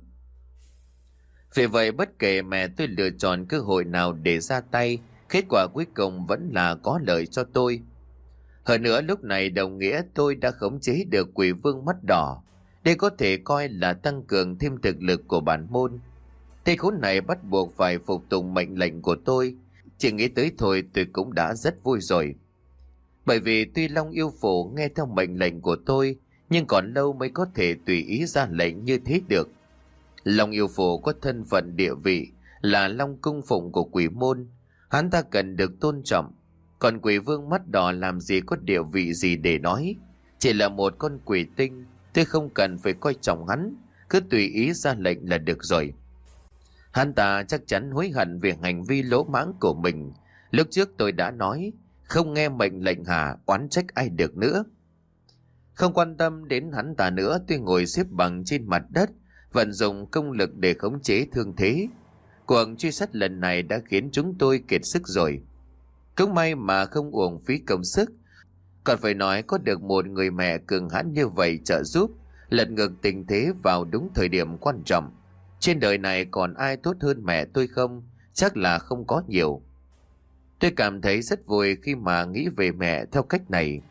Vì vậy bất kể mẹ tôi lựa chọn cơ hội nào để ra tay, kết quả cuối cùng vẫn là có lợi cho tôi. Hơn nữa lúc này đồng nghĩa tôi đã khống chế được quỷ vương mắt đỏ. Đây có thể coi là tăng cường thêm thực lực của bản môn. Tên khốn này bắt buộc phải phục tùng mệnh lệnh của tôi. Chỉ nghĩ tới thôi tôi cũng đã rất vui rồi. Bởi vì tuy Long Yêu Phủ nghe theo mệnh lệnh của tôi, nhưng còn lâu mới có thể tùy ý ra lệnh như thế được. Long Yêu Phủ có thân phận địa vị, là Long Cung Phụng của quỷ môn. Hắn ta cần được tôn trọng. Còn quỷ vương mắt đỏ làm gì có địa vị gì để nói. Chỉ là một con quỷ tinh, tôi không cần phải coi trọng hắn, cứ tùy ý ra lệnh là được rồi. Hắn ta chắc chắn hối hận về hành vi lỗ mãng của mình. Lúc trước tôi đã nói, không nghe mệnh lệnh hạ, oán trách ai được nữa. Không quan tâm đến hắn ta nữa, tôi ngồi xếp bằng trên mặt đất, vận dụng công lực để khống chế thương thế. Cuộc truy sát lần này đã khiến chúng tôi kiệt sức rồi. Cũng may mà không uổng phí công sức. Còn phải nói có được một người mẹ cường hãn như vậy trợ giúp, lật ngược tình thế vào đúng thời điểm quan trọng. Trên đời này còn ai tốt hơn mẹ tôi không? Chắc là không có nhiều. Tôi cảm thấy rất vui khi mà nghĩ về mẹ theo cách này.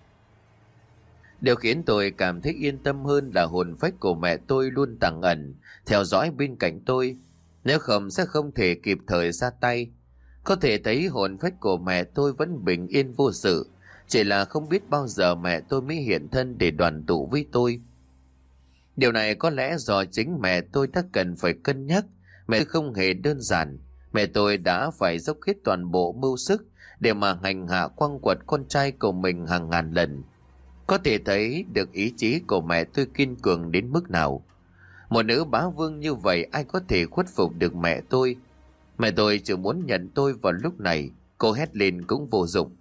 Điều khiến tôi cảm thấy yên tâm hơn là hồn phách của mẹ tôi luôn tàng ẩn, theo dõi bên cạnh tôi. Nếu không sẽ không thể kịp thời ra tay. Có thể thấy hồn phách của mẹ tôi vẫn bình yên vô sự, chỉ là không biết bao giờ mẹ tôi mới hiện thân để đoàn tụ với tôi. Điều này có lẽ do chính mẹ tôi đã cần phải cân nhắc. Mẹ tôi không hề đơn giản. Mẹ tôi đã phải dốc hết toàn bộ mưu sức để mà hành hạ quăng quật con trai của mình hàng ngàn lần. Có thể thấy được ý chí của mẹ tôi kiên cường đến mức nào. Một nữ bá vương như vậy ai có thể khuất phục được mẹ tôi. Mẹ tôi chỉ muốn nhận tôi vào lúc này, cô hét lên cũng vô dụng.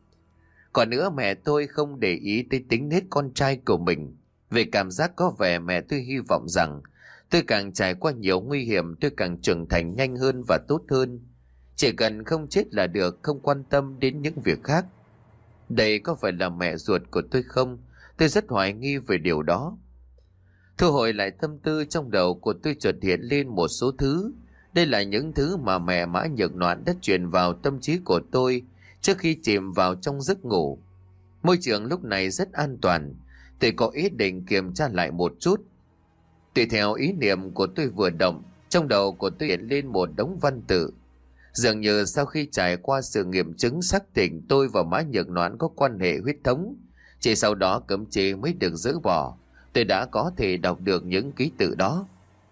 Còn nữa mẹ tôi không để ý tới tính nết con trai của mình. Về cảm giác có vẻ mẹ tôi hy vọng rằng tôi càng trải qua nhiều nguy hiểm tôi càng trưởng thành nhanh hơn và tốt hơn. Chỉ cần không chết là được, không quan tâm đến những việc khác. Đây có phải là mẹ ruột của tôi không? Tôi rất hoài nghi về điều đó. Thu hồi lại tâm tư, trong đầu của tôi chợt hiện lên một số thứ. Đây là những thứ mà mẹ Mã Nhược Noãn đã truyền vào tâm trí của tôi trước khi chìm vào trong giấc ngủ. Môi trường lúc này rất an toàn. Tôi có ý định kiểm tra lại một chút. Tùy theo ý niệm của tôi vừa động, trong đầu của tôi hiện lên một đống văn tự. Dường như sau khi trải qua sự nghiệm chứng xác định tôi và Mã Nhược Noãn có quan hệ huyết thống, chỉ sau đó cấm chế mới được dỡ bỏ, tôi đã có thể đọc được những ký tự đó.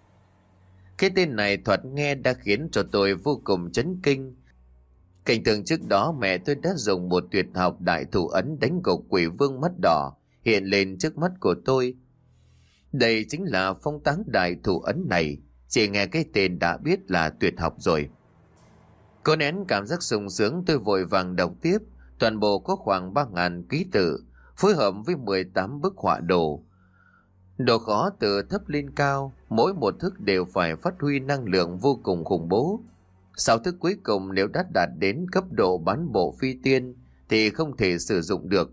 Cái tên này thoạt nghe đã khiến cho tôi vô cùng chấn kinh. Cảnh tượng trước đó mẹ tôi đã dùng một tuyệt học đại thủ ấn đánh gục quỷ vương mắt đỏ hiện lên trước mắt của tôi. Đây chính là phong táng đại thủ ấn này, chỉ nghe cái tên đã biết là tuyệt học rồi. Cố nén cảm giác sung sướng, tôi vội vàng đọc tiếp. Toàn bộ có khoảng ba nghìn ký tự, phối hợp với mười tám bức họa đồ. Độ khó từ thấp lên cao, mỗi một thức đều phải phát huy năng lượng vô cùng khủng bố. Sau thức cuối cùng nếu đã đạt đến cấp độ bán bộ phi tiên thì không thể sử dụng được.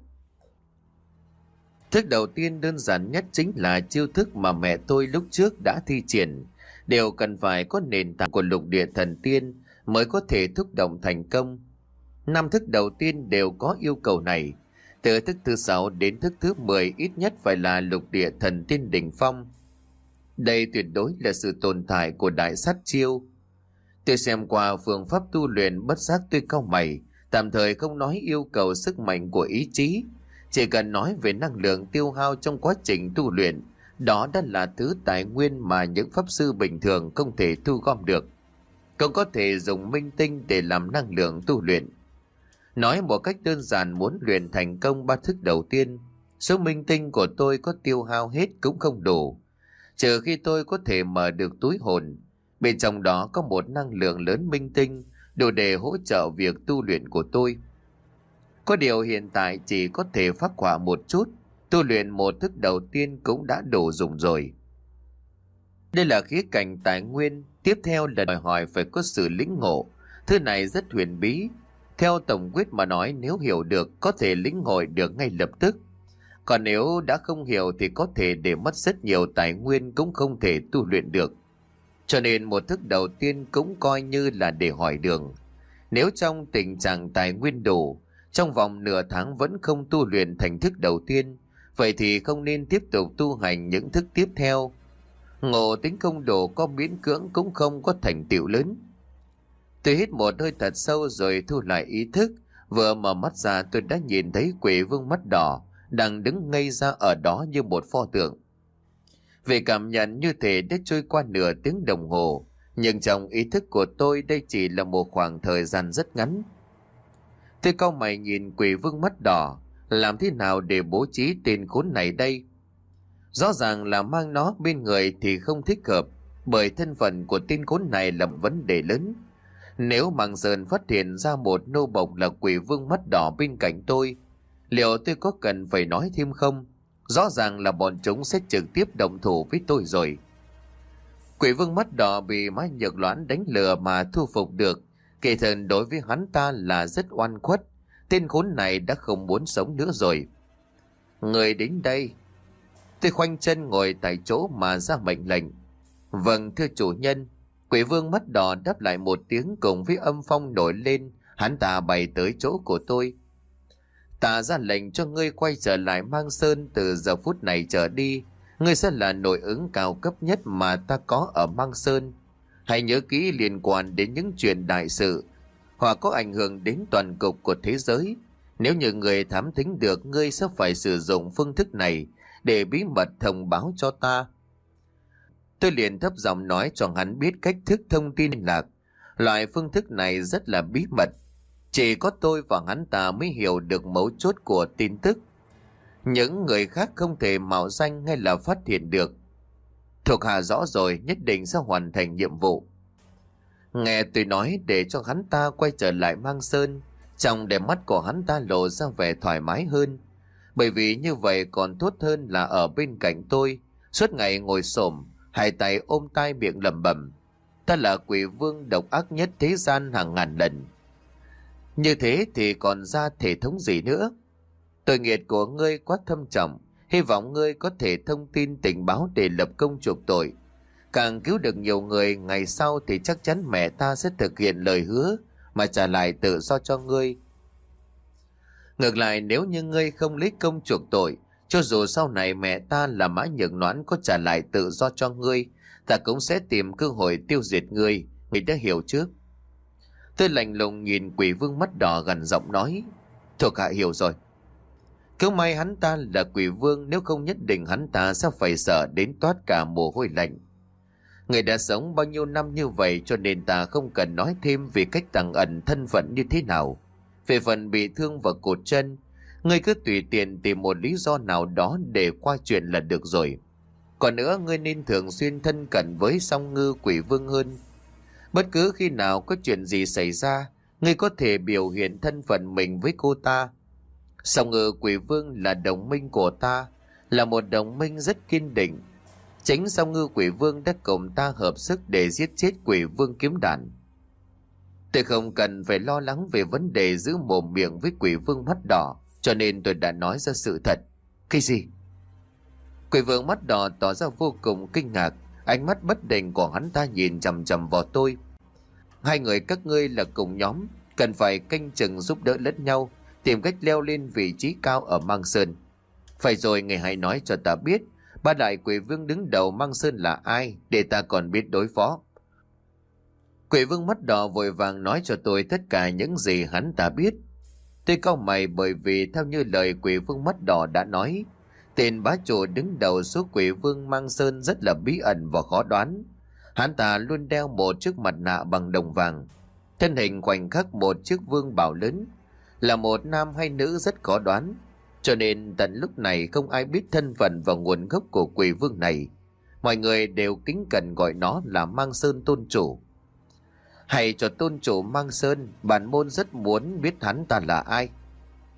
Thức đầu tiên đơn giản nhất chính là chiêu thức mà mẹ tôi lúc trước đã thi triển. Đều cần phải có nền tảng của lục địa thần tiên mới có thể thúc động thành công. Năm thức đầu tiên đều có yêu cầu này. Từ thức thứ sáu đến thức thứ mười ít nhất phải là lục địa thần tiên đỉnh phong. Đây tuyệt đối là sự tồn tại của đại sát chiêu. Tôi xem qua phương pháp tu luyện bất giác tôi cau mày, tạm thời không nói yêu cầu sức mạnh của ý chí, chỉ cần nói về năng lượng tiêu hao trong quá trình tu luyện. Đó đã là thứ tài nguyên mà những pháp sư bình thường không thể thu gom được. Cũng có thể dùng minh tinh để làm năng lượng tu luyện. Nói một cách đơn giản, muốn luyện thành công ba thức đầu tiên, số minh tinh của tôi có tiêu hao hết cũng không đủ. Trừ khi tôi có thể mở được túi hồn, bên trong đó có một năng lượng lớn minh tinh đủ để hỗ trợ việc tu luyện của tôi. Có điều hiện tại chỉ có thể phác họa một chút, tu luyện một thức đầu tiên cũng đã đủ dùng rồi. Đây là khía cạnh tài nguyên, tiếp theo là đòi hỏi phải có sự lĩnh ngộ. Thứ này rất huyền bí. Theo tổng quyết mà nói, nếu hiểu được có thể lĩnh hội được ngay lập tức. Còn nếu đã không hiểu thì có thể để mất rất nhiều tài nguyên cũng không thể tu luyện được. Cho nên một thức đầu tiên cũng coi như là để hỏi đường. Nếu trong tình trạng tài nguyên đủ, trong vòng nửa tháng vẫn không tu luyện thành thức đầu tiên, vậy thì không nên tiếp tục tu hành những thức tiếp theo. Ngộ tính không đủ có miễn cưỡng cũng không có thành tựu lớn. Tôi hít một hơi thật sâu rồi thu lại ý thức. Vừa mở mắt ra tôi đã nhìn thấy quỷ vương mắt đỏ đang đứng ngây ra ở đó như một pho tượng. Vì cảm nhận như thể đã trôi qua nửa tiếng đồng hồ, nhưng trong ý thức của tôi đây chỉ là một khoảng thời gian rất ngắn. Tôi cau mày nhìn quỷ vương mắt đỏ, làm thế nào để bố trí tên khốn này đây? Rõ ràng là mang nó bên người thì không thích hợp, bởi thân phận của tên khốn này là vấn đề lớn. Nếu Măng Sơn phát hiện ra một nô bộc là quỷ vương mắt đỏ bên cạnh tôi, liệu tôi có cần phải nói thêm không? Rõ ràng là bọn chúng sẽ trực tiếp động thủ với tôi rồi. Quỷ vương mắt đỏ bị Mã Nhược Loan đánh lừa mà thu phục được, kỳ thực đối với hắn ta là rất oan khuất. Tên khốn này đã không muốn sống nữa rồi. Người đến đây. Tôi khoanh chân ngồi tại chỗ mà ra mệnh lệnh. Vâng thưa chủ nhân. Quỷ vương mắt đỏ đáp lại một tiếng cùng với âm phong nổi lên. Hắn ta bay tới chỗ của tôi. Ta ra lệnh cho ngươi quay trở lại Mang Sơn. Từ giờ phút này trở đi, ngươi sẽ là nội ứng cao cấp nhất mà ta có ở Mang Sơn. Hãy nhớ kỹ liên quan đến những chuyện đại sự hoặc có ảnh hưởng đến toàn cục của thế giới. Nếu như người thám thính được, ngươi sẽ phải sử dụng phương thức này để bí mật thông báo cho ta. Tôi liền thấp giọng nói cho hắn biết cách thức thông tin liên lạc. Loại phương thức này rất là bí mật, chỉ có tôi và hắn ta mới hiểu được mấu chốt của tin tức. Những người khác không thể mạo danh hay là phát hiện được. Thuộc hạ rõ rồi, nhất định sẽ hoàn thành nhiệm vụ. Nghe tôi nói để cho hắn ta quay trở lại Mang Sơn, trong đôi mắt của hắn ta lộ ra vẻ thoải mái hơn. Bởi vì như vậy còn tốt hơn là ở bên cạnh tôi, suốt ngày ngồi xổm, hai tay ôm tai miệng lẩm bẩm: ta là quỷ vương độc ác nhất thế gian hàng ngàn lần. Như thế thì còn ra thể thống gì nữa? Tội nghiệp của ngươi quá thâm trọng, hy vọng ngươi có thể thông tin tình báo để lập công chuộc tội. Càng cứu được nhiều người, ngày sau thì chắc chắn mẹ ta sẽ thực hiện lời hứa mà trả lại tự do cho ngươi. Ngược lại, nếu như ngươi không lấy công chuộc tội, cho dù sau này mẹ ta là Mã Nhược Noãn có trả lại tự do cho ngươi, ta cũng sẽ tìm cơ hội tiêu diệt ngươi. Ngươi đã hiểu chứ? Tôi lạnh lùng nhìn quỷ vương mắt đỏ, gằn giọng nói: thuộc hạ hiểu rồi. Cứ may hắn ta là quỷ vương, nếu không nhất định hắn ta sẽ phải sợ đến toát cả mồ hôi lạnh. Người đã sống bao nhiêu năm như vậy cho nên ta không cần nói thêm về cách tàng ẩn thân phận như thế nào. Về phần bị thương và cột chân, ngươi cứ tùy tiện tìm một lý do nào đó để qua chuyện là được rồi. Còn nữa, ngươi nên thường xuyên thân cận với Song Ngư quỷ vương hơn. Bất cứ khi nào có chuyện gì xảy ra, ngươi có thể biểu hiện thân phận mình với cô ta. Song Ngư quỷ vương là đồng minh của ta, là một đồng minh rất kiên định. Chính Song Ngư quỷ vương đã cùng ta hợp sức để giết chết quỷ vương kiếm đàn. Tôi không cần phải lo lắng về vấn đề giữ mồm miệng với quỷ vương mắt đỏ, cho nên tôi đã nói ra sự thật. Cái gì? Quỷ vương mắt đỏ tỏ ra vô cùng kinh ngạc, ánh mắt bất định của hắn ta nhìn chằm chằm vào tôi. Hai người các ngươi là cùng nhóm, cần phải canh chừng giúp đỡ lẫn nhau, tìm cách leo lên vị trí cao ở Mang Sơn. Phải rồi, người hãy nói cho ta biết ba đại quỷ vương đứng đầu Mang Sơn là ai, để ta còn biết đối phó. Quỷ vương mắt đỏ vội vàng nói cho tôi tất cả những gì hắn ta biết. Tôi cau mày, bởi vì theo như lời quỷ vương mắt đỏ đã nói, tên bá chủ đứng đầu số quỷ vương Mang Sơn rất là bí ẩn và khó đoán. Hắn ta luôn đeo một chiếc mặt nạ bằng đồng vàng, thân hình khoảnh khắc một chiếc vương bảo lớn, là một nam hay nữ rất khó đoán. Cho nên tận lúc này không ai biết thân phận và nguồn gốc của quỷ vương này. Mọi người đều kính cẩn gọi nó là Mang Sơn tôn chủ. Hay cho tôn chủ Mang Sơn, bản môn rất muốn biết hắn ta là ai.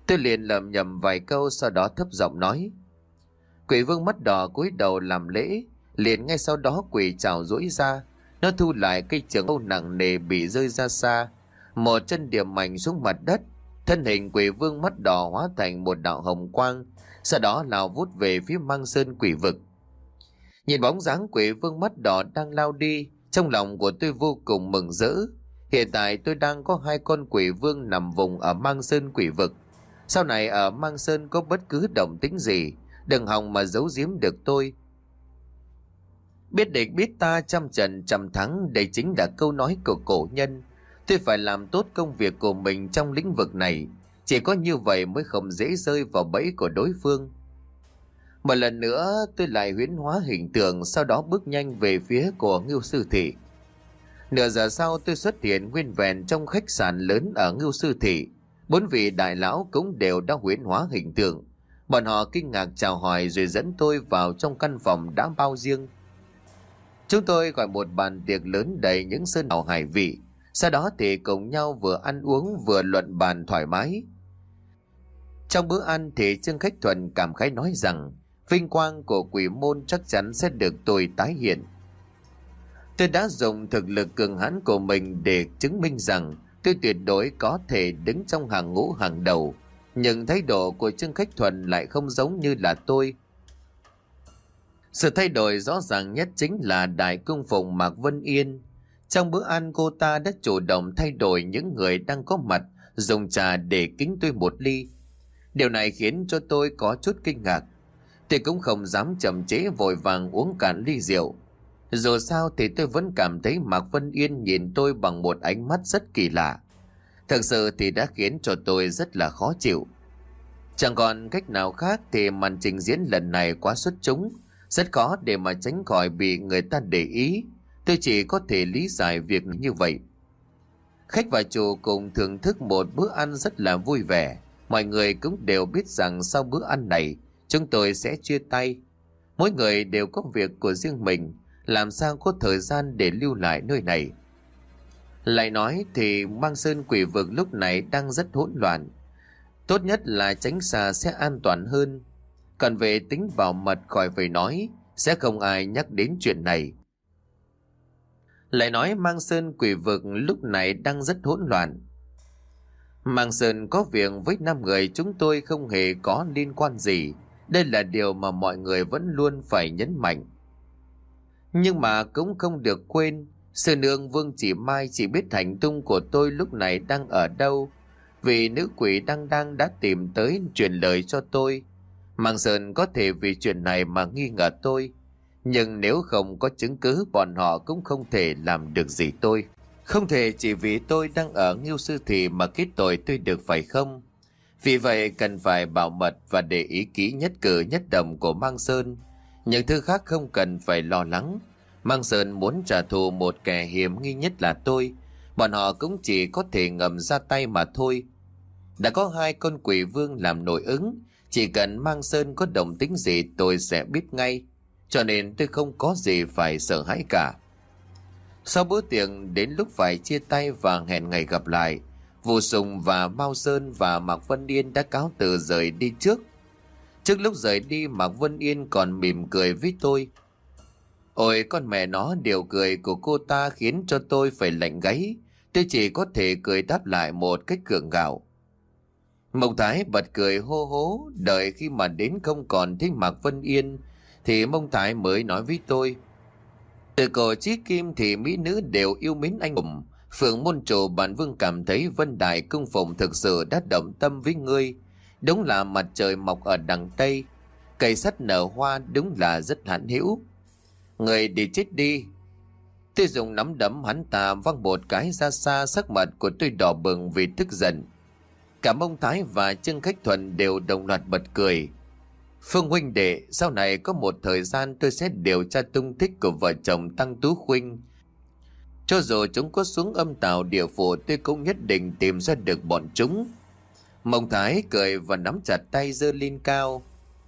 Tôi liền lẩm nhẩm vài câu, sau đó thấp giọng nói. Quỷ vương mắt đỏ cúi đầu làm lễ, liền ngay sau đó quỷ trào duỗi ra, nó thu lại cây trường âu nặng nề bị rơi ra xa, một chân điểm mạnh xuống mặt đất. Thân hình quỷ vương mắt đỏ hóa thành một đạo hồng quang, sau đó lao vút về phía Mang Sơn quỷ vực. Nhìn bóng dáng quỷ vương mắt đỏ đang lao đi, trong lòng của tôi vô cùng mừng rỡ. Hiện tại tôi đang có hai con quỷ vương nằm vùng ở Mang Sơn quỷ vực. Sau này ở Mang Sơn có bất cứ động tĩnh gì, đừng hòng mà giấu giếm được tôi. Biết địch biết ta, trăm trận trăm thắng, đây chính là câu nói của cổ nhân. Tôi phải làm tốt công việc của mình trong lĩnh vực này, chỉ có như vậy mới không dễ rơi vào bẫy của đối phương. Một lần nữa tôi lại huyễn hóa hình tượng, sau đó bước nhanh về phía của Ngưu Sư Thị. Nửa giờ sau tôi xuất hiện nguyên vẹn trong khách sạn lớn ở Ngưu Sư Thị. Bốn vị đại lão cũng đều đã huyễn hóa hình tượng. Bọn họ kinh ngạc chào hỏi rồi dẫn tôi vào trong căn phòng đã bao riêng. Chúng tôi gọi một bàn tiệc lớn đầy những sơn hào hải vị. Sau đó thì cùng nhau vừa ăn uống vừa luận bàn thoải mái. Trong bữa ăn thì Trương Khách Thuần cảm khái nói rằng vinh quang của quỷ môn chắc chắn sẽ được tôi tái hiện. Tôi đã dùng thực lực cường hãn của mình để chứng minh rằng tôi tuyệt đối có thể đứng trong hàng ngũ hàng đầu. Nhưng thái độ của Trương Khách Thuần lại không giống như là tôi. Sự thay đổi rõ ràng nhất chính là đại cung phụng Mạc Vân Yên. Trong bữa ăn cô ta đã chủ động thay đổi những người đang có mặt, dùng trà để kính tôi một ly. Điều này khiến cho tôi có chút kinh ngạc. Tôi cũng không dám chậm trễ vội vàng uống cạn ly rượu. Dù sao thì tôi vẫn cảm thấy Mạc Vân Yên nhìn tôi bằng một ánh mắt rất kỳ lạ. Thực sự thì đã khiến cho tôi rất là khó chịu. Chẳng còn cách nào khác thì màn trình diễn lần này quá xuất chúng, rất khó để mà tránh khỏi bị người ta để ý. Tôi chỉ có thể lý giải việc như vậy. Khách và chủ cùng thưởng thức một bữa ăn rất là vui vẻ. Mọi người cũng đều biết rằng sau bữa ăn này chúng tôi sẽ chia tay. Mỗi người đều có việc của riêng mình, làm sao có thời gian để lưu lại nơi này. Lại nói thì Mang Sơn quỷ vực lúc này đang rất hỗn loạn. Tốt nhất là tránh xa sẽ an toàn hơn. Còn về tính bảo mật khỏi phải nói, sẽ không ai nhắc đến chuyện này. Lại nói Mang Sơn quỷ vực lúc này đang rất hỗn loạn. Mang Sơn có việc với năm người chúng tôi không hề có liên quan gì. Đây là điều mà mọi người vẫn luôn phải nhấn mạnh. Nhưng mà cũng không được quên, sư nương Vương Chỉ Mai chỉ biết hành tung của tôi lúc này đang ở đâu. Vì nữ quỷ Đăng Đăng đã tìm tới truyền lời cho tôi. Mang Sơn có thể vì chuyện này mà nghi ngờ tôi. Nhưng nếu không có chứng cứ, bọn họ cũng không thể làm được gì tôi. Không thể chỉ vì tôi đang ở Ngưu Sư Thị mà kết tội tôi được, phải không? Vì vậy cần phải bảo mật và để ý kỹ nhất cử nhất động của Mang Sơn. Những thứ khác không cần phải lo lắng. Mang Sơn muốn trả thù một kẻ hiểm nghi nhất là tôi. Bọn họ cũng chỉ có thể ngầm ra tay mà thôi. Đã có hai con quỷ vương làm nội ứng, chỉ cần Mang Sơn có động tĩnh gì tôi sẽ biết ngay. Cho nên tôi không có gì phải sợ hãi cả. Sau bữa tiệc đến lúc phải chia tay và hẹn ngày gặp lại, Vũ Sùng và Mao Sơn và Mạc Vân Yên đã cáo từ rời đi trước. Trước lúc rời đi, Mạc Vân Yên còn mỉm cười với tôi. Ôi con mẹ nó, điều cười của cô ta khiến cho tôi phải lạnh gáy. Tôi chỉ có thể cười đáp lại một cách gượng gạo. Mộc Thái bật cười hô hố. Đợi khi mà đến không còn thấy Mạc Vân Yên thì Mông Thái mới nói với tôi. Từ cổ chí kim thì mỹ nữ đều yêu mến anh hùng. Phượng môn chủ bản vương cảm thấy Vân Đài cung phụng thực sự đã động tâm với ngươi. Đúng là mặt trời mọc ở đằng Tây, cây sắt nở hoa, đúng là rất hãn hữu. Người đi chết đi. Tôi dùng nắm đấm hắn ta văng một cái ra xa, sắc mặt của tôi đỏ bừng vì tức giận. Cả Mông Thái và Trương Khách Thuần đều đồng loạt bật cười. Phương huynh đệ, sau này có một thời gian tôi sẽ điều tra tung tích của vợ chồng Tăng Tú Khuynh. Cho dù chúng có xuống âm tào địa phủ, tôi cũng nhất định tìm ra được bọn chúng. Mông Thái cười và nắm chặt tay giơ lên cao.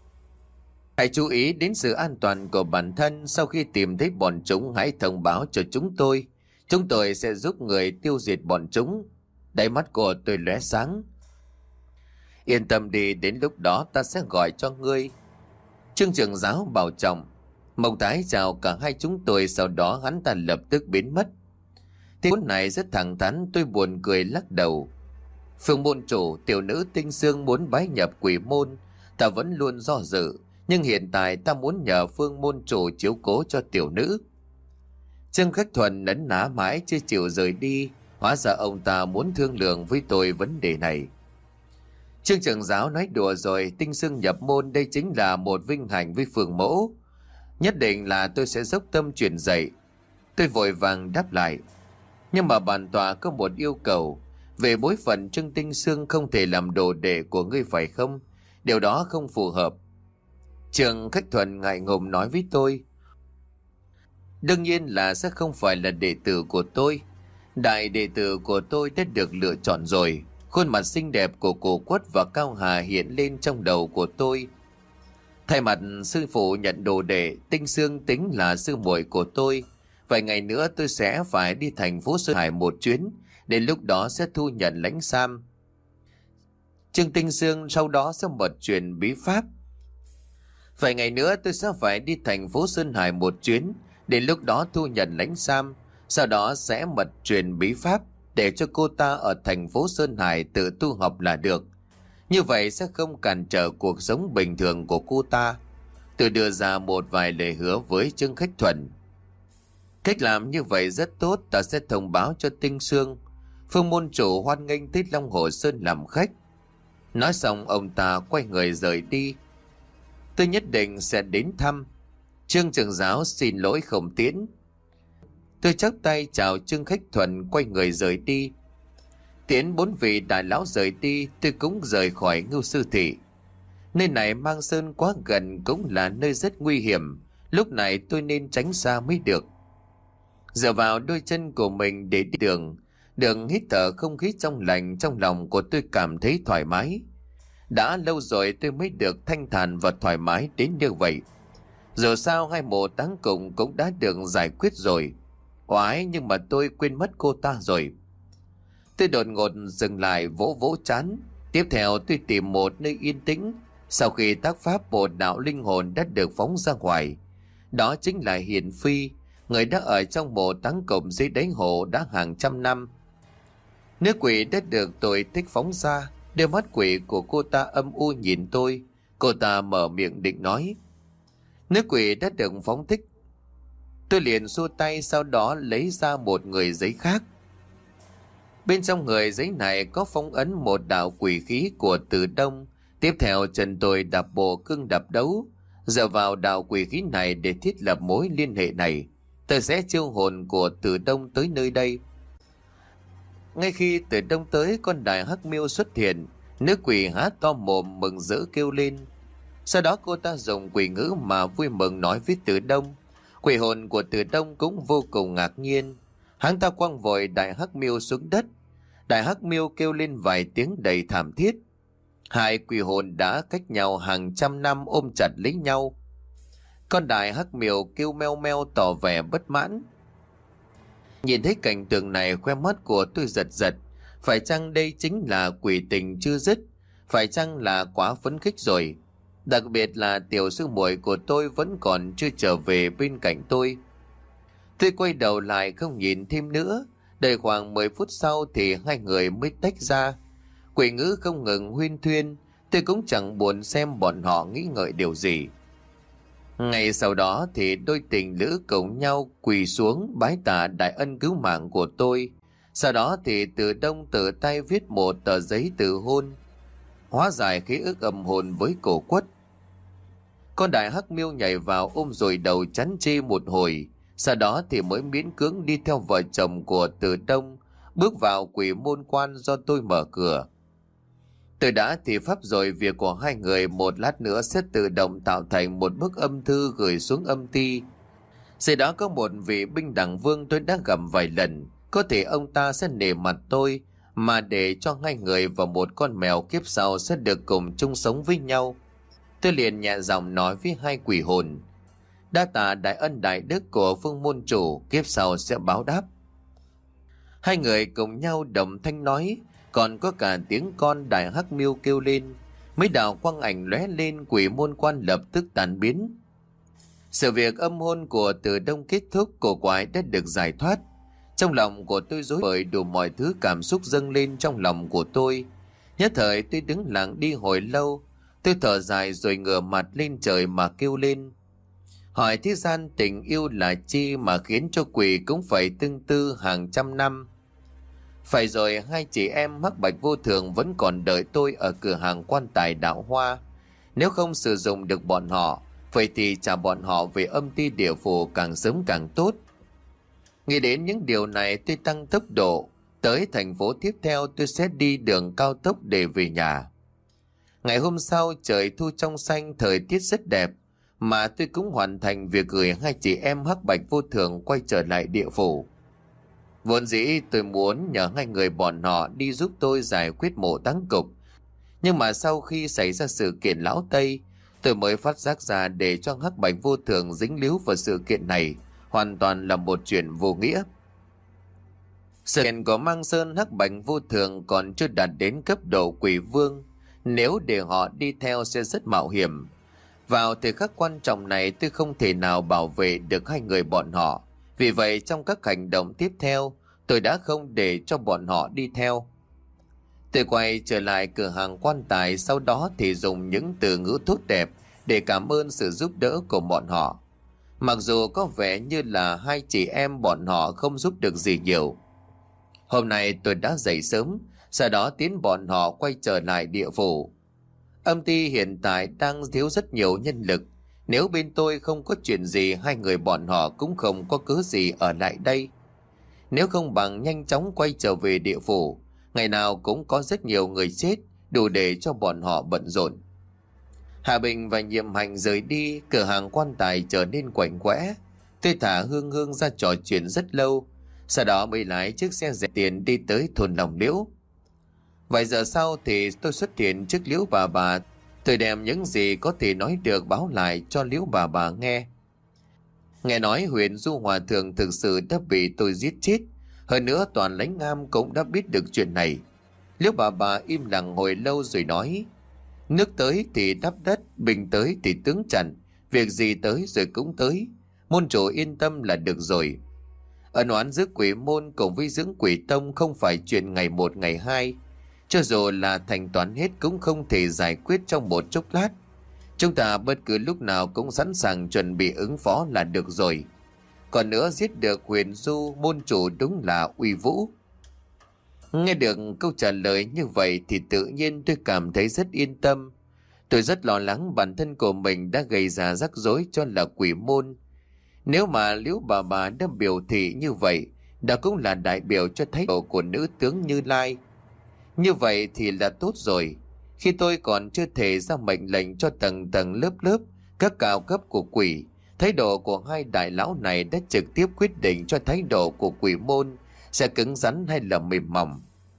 Hãy chú ý đến sự an toàn của bản thân. Sau khi tìm thấy bọn chúng, hãy thông báo cho chúng tôi. Chúng tôi sẽ giúp người tiêu diệt bọn chúng. Đáy mắt của tôi lóe sáng. Yên tâm đi, đến lúc đó ta sẽ gọi cho ngươi. Trương trưởng giáo bảo trọng. Mông Tái chào cả hai chúng tôi, sau đó hắn ta lập tức biến mất. Thế phút này rất thẳng thắn, tôi buồn cười lắc đầu. Phương môn chủ, tiểu nữ Tinh Xương muốn bái nhập quỷ môn, ta vẫn luôn do dự, nhưng hiện tại ta muốn nhờ Phương môn chủ chiếu cố cho tiểu nữ. Trương Khách Thuần nấn ná mãi chưa chịu rời đi, hóa ra ông ta muốn thương lượng với tôi vấn đề này. Trương trưởng giáo nói đùa rồi, Tinh Xương nhập môn đây chính là một vinh hạnh với Phương mẫu. Nhất định là tôi sẽ dốc tâm truyền dạy. Tôi vội vàng đáp lại. Nhưng mà bản tọa có một yêu cầu. Về bối phận Trương Tinh Xương không thể làm đồ đệ của ngươi phải không? Điều đó không phù hợp. Trương Khách Thuần ngại ngùng nói với tôi. Đương nhiên là sẽ không phải là đệ tử của tôi. Đại đệ tử của tôi đã được lựa chọn rồi. Khuôn mặt xinh đẹp của Cổ Quất và Cao Hà hiện lên trong đầu của tôi. Thay mặt sư phụ nhận đồ đệ, Tinh Xương tính là sư muội của tôi. Vài ngày nữa tôi sẽ phải đi thành phố Sơn Hải một chuyến, đến lúc đó sẽ thu nhận lãnh sam. Trương Tinh Xương sau đó sẽ mật truyền bí pháp. Vài ngày nữa tôi sẽ phải đi thành phố Sơn Hải một chuyến, đến lúc đó thu nhận lãnh sam, sau đó sẽ mật truyền bí pháp để cho cô ta ở thành phố Sơn Hải tự tu học là được. Như vậy sẽ không cản trở cuộc sống bình thường của cô ta. Tôi đưa ra một vài lời hứa với Trương Khách Thuần. Cách làm như vậy rất tốt, ta sẽ thông báo cho Tinh Xương. Phương môn chủ hoan nghênh tới Long Hồ Sơn làm khách. Nói xong ông ta quay người rời đi. Tôi nhất định sẽ đến thăm. Trương trưởng giáo xin lỗi không tiễn. Tôi chắp tay chào Trương Khách Thuần, quay người rời đi. Tiễn bốn vị đại lão rời đi, tôi cũng rời khỏi Ngưu Sư Thị. Nơi này mang sơn quá gần cũng là nơi rất nguy hiểm. Lúc này tôi nên tránh xa mới được. Dựa vào đôi chân của mình để đi đường, đường hít thở không khí trong lành, trong lòng của tôi cảm thấy thoải mái. Đã lâu rồi tôi mới được thanh thản và thoải mái đến như vậy. Dù sao hai mộ táng cùng cũng đã được giải quyết rồi. Oái, nhưng mà tôi quên mất cô ta rồi. Tôi đột ngột dừng lại, vỗ vỗ trán. Tiếp theo tôi tìm một nơi yên tĩnh. Sau khi tác pháp một đạo linh hồn đã được phóng ra ngoài. Đó chính là Hiền Phi, người đã ở trong mộ táng cổng dưới đáy hồ đã hàng trăm năm. Nữ quỷ đã được tôi thích phóng ra. Đôi mắt quỷ của cô ta âm u nhìn tôi. Cô ta mở miệng định nói. Nữ quỷ đã được phóng thích. Tôi liền xua tay, sau đó lấy ra một người giấy khác. Bên trong người giấy này có phong ấn một đạo quỷ khí của Từ Đông. Tiếp theo chân tôi đạp bộ cương đạp đấu. Dựa vào đạo quỷ khí này để thiết lập mối liên hệ này, tôi sẽ chiêu hồn của Từ Đông tới nơi đây. Ngay khi Từ Đông tới, con đại hắc miêu xuất hiện. Nữ quỷ há to mồm mừng rỡ kêu lên. Sau đó cô ta dùng quỷ ngữ mà vui mừng nói với Từ Đông. Quỷ hồn của Từ Đông cũng vô cùng ngạc nhiên. Hắn ta quăng vội đại hắc miêu xuống đất. Đại hắc miêu kêu lên vài tiếng đầy thảm thiết. Hai quỷ hồn đã cách nhau hàng trăm năm ôm chặt lấy nhau. Con đại hắc miêu kêu meo meo tỏ vẻ bất mãn. Nhìn thấy cảnh tượng này, khoe mắt của tôi giật giật. Phải chăng đây chính là quỷ tình chưa dứt? Phải chăng là quá phấn khích rồi? Đặc biệt là tiểu sư muội của tôi vẫn còn chưa trở về bên cạnh tôi. Tôi quay đầu lại không nhìn thêm nữa. Đợi khoảng mười phút sau thì hai người mới tách ra. Quỷ ngữ không ngừng huyên thuyên. Tôi cũng chẳng buồn xem bọn họ nghĩ ngợi điều gì. Ngày sau đó thì đôi tình lữ cùng nhau quỳ xuống bái tạ đại ân cứu mạng của tôi. Sau đó thì Từ Đông tự tay viết một tờ giấy từ hôn, hóa giải khí ức âm hồn với Cổ Quất. Con đại hắc miêu nhảy vào ôm rồi đầu chắn chê một hồi. Sau đó thì mới miễn cưỡng đi theo vợ chồng của Từ Đông, bước vào quỷ môn quan do tôi mở cửa. Tôi đã thì pháp rồi, việc của hai người một lát nữa sẽ tự động tạo thành một bức âm thư gửi xuống âm ty. Sau đó có một vị binh đẳng vương tôi đã gặp vài lần, có thể ông ta sẽ nể mặt tôi mà để cho hai người và một con mèo kiếp sau sẽ được cùng chung sống với nhau. Tôi liền nhẹ giọng nói với hai quỷ hồn. Đa tạ đại ân đại đức của Phương môn chủ, kiếp sau sẽ báo đáp. Hai người cùng nhau đồng thanh nói. còn có cả tiếng con đại hắc miêu kêu lên. Mấy đạo quang ảnh lóe lên, quỷ môn quan lập tức tan biến. Sự việc âm hồn của Từ Đông kết thúc, cổ quái đã được giải thoát. Trong lòng của tôi rối bời, đủ mọi thứ cảm xúc dâng lên trong lòng của tôi. Nhất thời tôi đứng lặng đi hồi lâu. Tôi thở dài rồi ngửa mặt lên trời mà kêu lên. Hỏi thế gian tình yêu là chi mà khiến cho quỷ cũng phải tương tư hàng trăm năm. Phải rồi, hai chị em Hắc Bạch Vô Thường vẫn còn đợi tôi ở cửa hàng quan tài Đạo Hoa. Nếu không sử dụng được bọn họ, vậy thì trả bọn họ về âm ti địa phủ càng sớm càng tốt. Nghĩ đến những điều này, tôi tăng tốc độ. Tới thành phố tiếp theo, tôi sẽ đi đường cao tốc để về nhà. Ngày hôm sau, trời thu trong xanh, thời tiết rất đẹp. Mà tôi cũng hoàn thành việc gửi hai chị em Hắc Bạch Vô Thường quay trở lại địa phủ. Vốn dĩ tôi muốn nhờ hai người bọn họ đi giúp tôi giải quyết mộ táng cục. Nhưng mà sau khi xảy ra sự kiện lão Tây, tôi mới phát giác ra để cho Hắc Bạch Vô Thường dính líu vào sự kiện này hoàn toàn là một chuyện vô nghĩa. Sự kiện của Mang Sơn Hắc Bạch Vô Thường còn chưa đạt đến cấp độ quỷ vương. Nếu để họ đi theo sẽ rất mạo hiểm. Vào thời khắc quan trọng này, tôi không thể nào bảo vệ được hai người bọn họ. Vì vậy trong các hành động tiếp theo, tôi đã không để cho bọn họ đi theo. Tôi quay trở lại cửa hàng quan tài, sau đó thì dùng những từ ngữ tốt đẹp để cảm ơn sự giúp đỡ của bọn họ. Mặc dù có vẻ như là hai chị em bọn họ không giúp được gì nhiều. Hôm nay tôi đã dậy sớm, sau đó tiến bọn họ quay trở lại địa phủ. Âm ty hiện tại đang thiếu rất nhiều nhân lực. Nếu bên tôi không có chuyện gì, hai người bọn họ cũng không có cớ gì ở lại đây. Nếu không bằng nhanh chóng quay trở về địa phủ, ngày nào cũng có rất nhiều người chết, đủ để cho bọn họ bận rộn. Hạ Bình và Nhiệm Hành rời đi, cửa hàng quan tài trở nên quạnh quẽ. Tôi thả Hương Hương ra trò chuyện rất lâu, sau đó mới lái chiếc xe rẻ tiền đi tới thôn Lòng Liễu. Vài giờ sau thì tôi xuất hiện trước Liễu bà bà. Tôi đem những gì có thể nói được báo lại cho Liễu bà bà nghe. Nghe nói Huyền Du Hòa Thượng thực sự đã bị tôi giết chết. Hơn nữa toàn Lãnh Am cũng đã biết được chuyện này. Liễu bà bà im lặng hồi lâu rồi nói: nước tới thì đắp đất, bình tới thì tướng chặn. Việc gì tới rồi cũng tới. Môn chủ yên tâm là được rồi. Ân oán giữa quỷ môn cùng với dưỡng quỷ tông không phải chuyện ngày một ngày hai. Cho dù là thành toán hết cũng không thể giải quyết trong một chốc lát. Chúng ta bất cứ lúc nào cũng sẵn sàng chuẩn bị ứng phó là được rồi. Còn nữa, giết được Huyền Du môn chủ đúng là uy vũ. Nghe được câu trả lời như vậy thì tự nhiên tôi cảm thấy rất yên tâm. Tôi rất lo lắng bản thân của mình đã gây ra rắc rối cho là quỷ môn. Nếu mà Liễu bà bà đã biểu thị như vậy, đó cũng là đại biểu cho thái độ của nữ tướng Như Lai. Như vậy thì là tốt rồi. Khi tôi còn chưa thể ra mệnh lệnh cho tầng tầng lớp lớp các cao cấp của quỷ, thái độ của hai đại lão này đã trực tiếp quyết định cho thái độ của quỷ môn sẽ cứng rắn hay là mềm mỏng.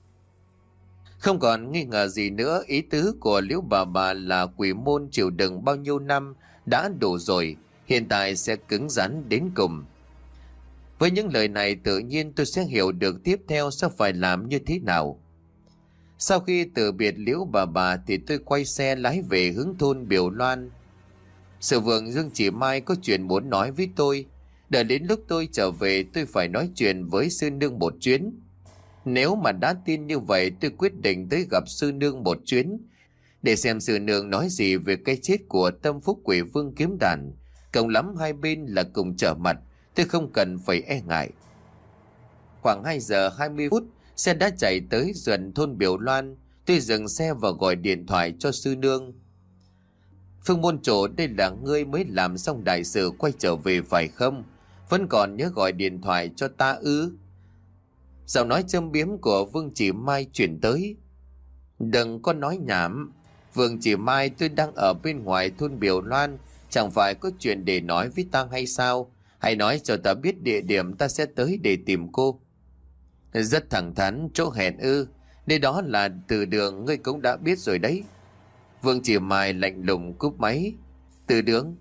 Không còn nghi ngờ gì nữa, ý tứ của Liễu bà bà là quỷ môn chịu đựng bao nhiêu năm đã đủ rồi, hiện tại sẽ cứng rắn đến cùng. Với những lời này tự nhiên tôi sẽ hiểu được tiếp theo sẽ phải làm như thế nào. Sau khi từ biệt Liễu bà bà thì tôi quay xe lái về hướng thôn Biểu Loan. Sự vượng Dương Chỉ Mai có chuyện muốn nói với tôi. Đợi đến lúc tôi trở về tôi phải nói chuyện với sư nương một chuyến. Nếu mà đã tin như vậy tôi quyết định tới gặp sư nương một chuyến, để xem sư nương nói gì về cái chết của Tâm Phúc Quỷ Vương Kiếm Đàn. Cộng lắm hai bên là cùng trở mặt, tôi không cần phải e ngại. Khoảng hai giờ hai mươi phút, xe đã chạy tới gần thôn Biểu Loan. Tôi dừng xe và gọi điện thoại cho sư nương. Phương môn chủ, đây là ngươi mới làm xong đại sự quay trở về phải không? Vẫn còn nhớ gọi điện thoại cho ta ư? Giọng nói châm biếm của Vương Chỉ Mai chuyển tới. Đừng có nói nhảm. Vương Chỉ Mai, tôi đang ở bên ngoài thôn Biểu Loan, chẳng phải có chuyện để nói với ta hay sao? Hãy nói cho ta biết địa điểm, ta sẽ tới để tìm cô. Rất thẳng thắn, chỗ hẹn ư? Nơi đó là từ đường, ngươi cũng đã biết rồi đấy. Vương Chỉ Mai lạnh lùng cúp máy. Từ đường?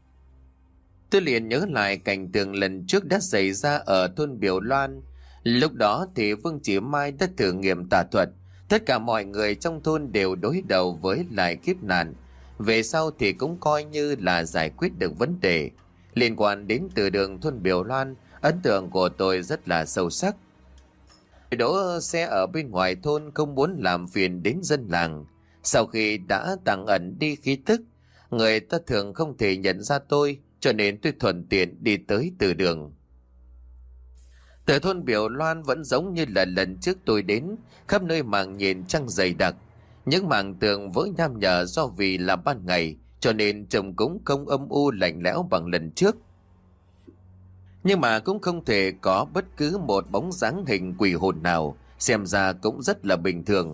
Tôi liền nhớ lại cảnh tượng lần trước đã xảy ra ở thôn Biểu Loan. Lúc đó thì Vương Chỉ Mai đã thử nghiệm tà thuật, Tất cả mọi người trong thôn đều đối đầu với lại kiếp nạn. Về sau thì cũng coi như là giải quyết được vấn đề. Liên quan đến từ đường thôn Biểu Loan, ấn tượng của tôi rất là sâu sắc. Đỗ xe ở bên ngoài thôn không muốn làm phiền đến dân làng. Sau khi đã tàng ẩn đi khí tức, người ta thường không thể nhận ra tôi, cho nên tôi thuận tiện đi tới từ đường. Từ thôn Biểu Loan vẫn giống như là lần trước tôi đến, khắp nơi màng nhìn trăng dày đặc. Những mảng tường vỡ nham nhở do vì là ban ngày, cho nên trông cũng không âm u lạnh lẽo bằng lần trước. Nhưng mà cũng không thể có bất cứ một bóng dáng hình quỷ hồn nào, xem ra cũng rất là bình thường.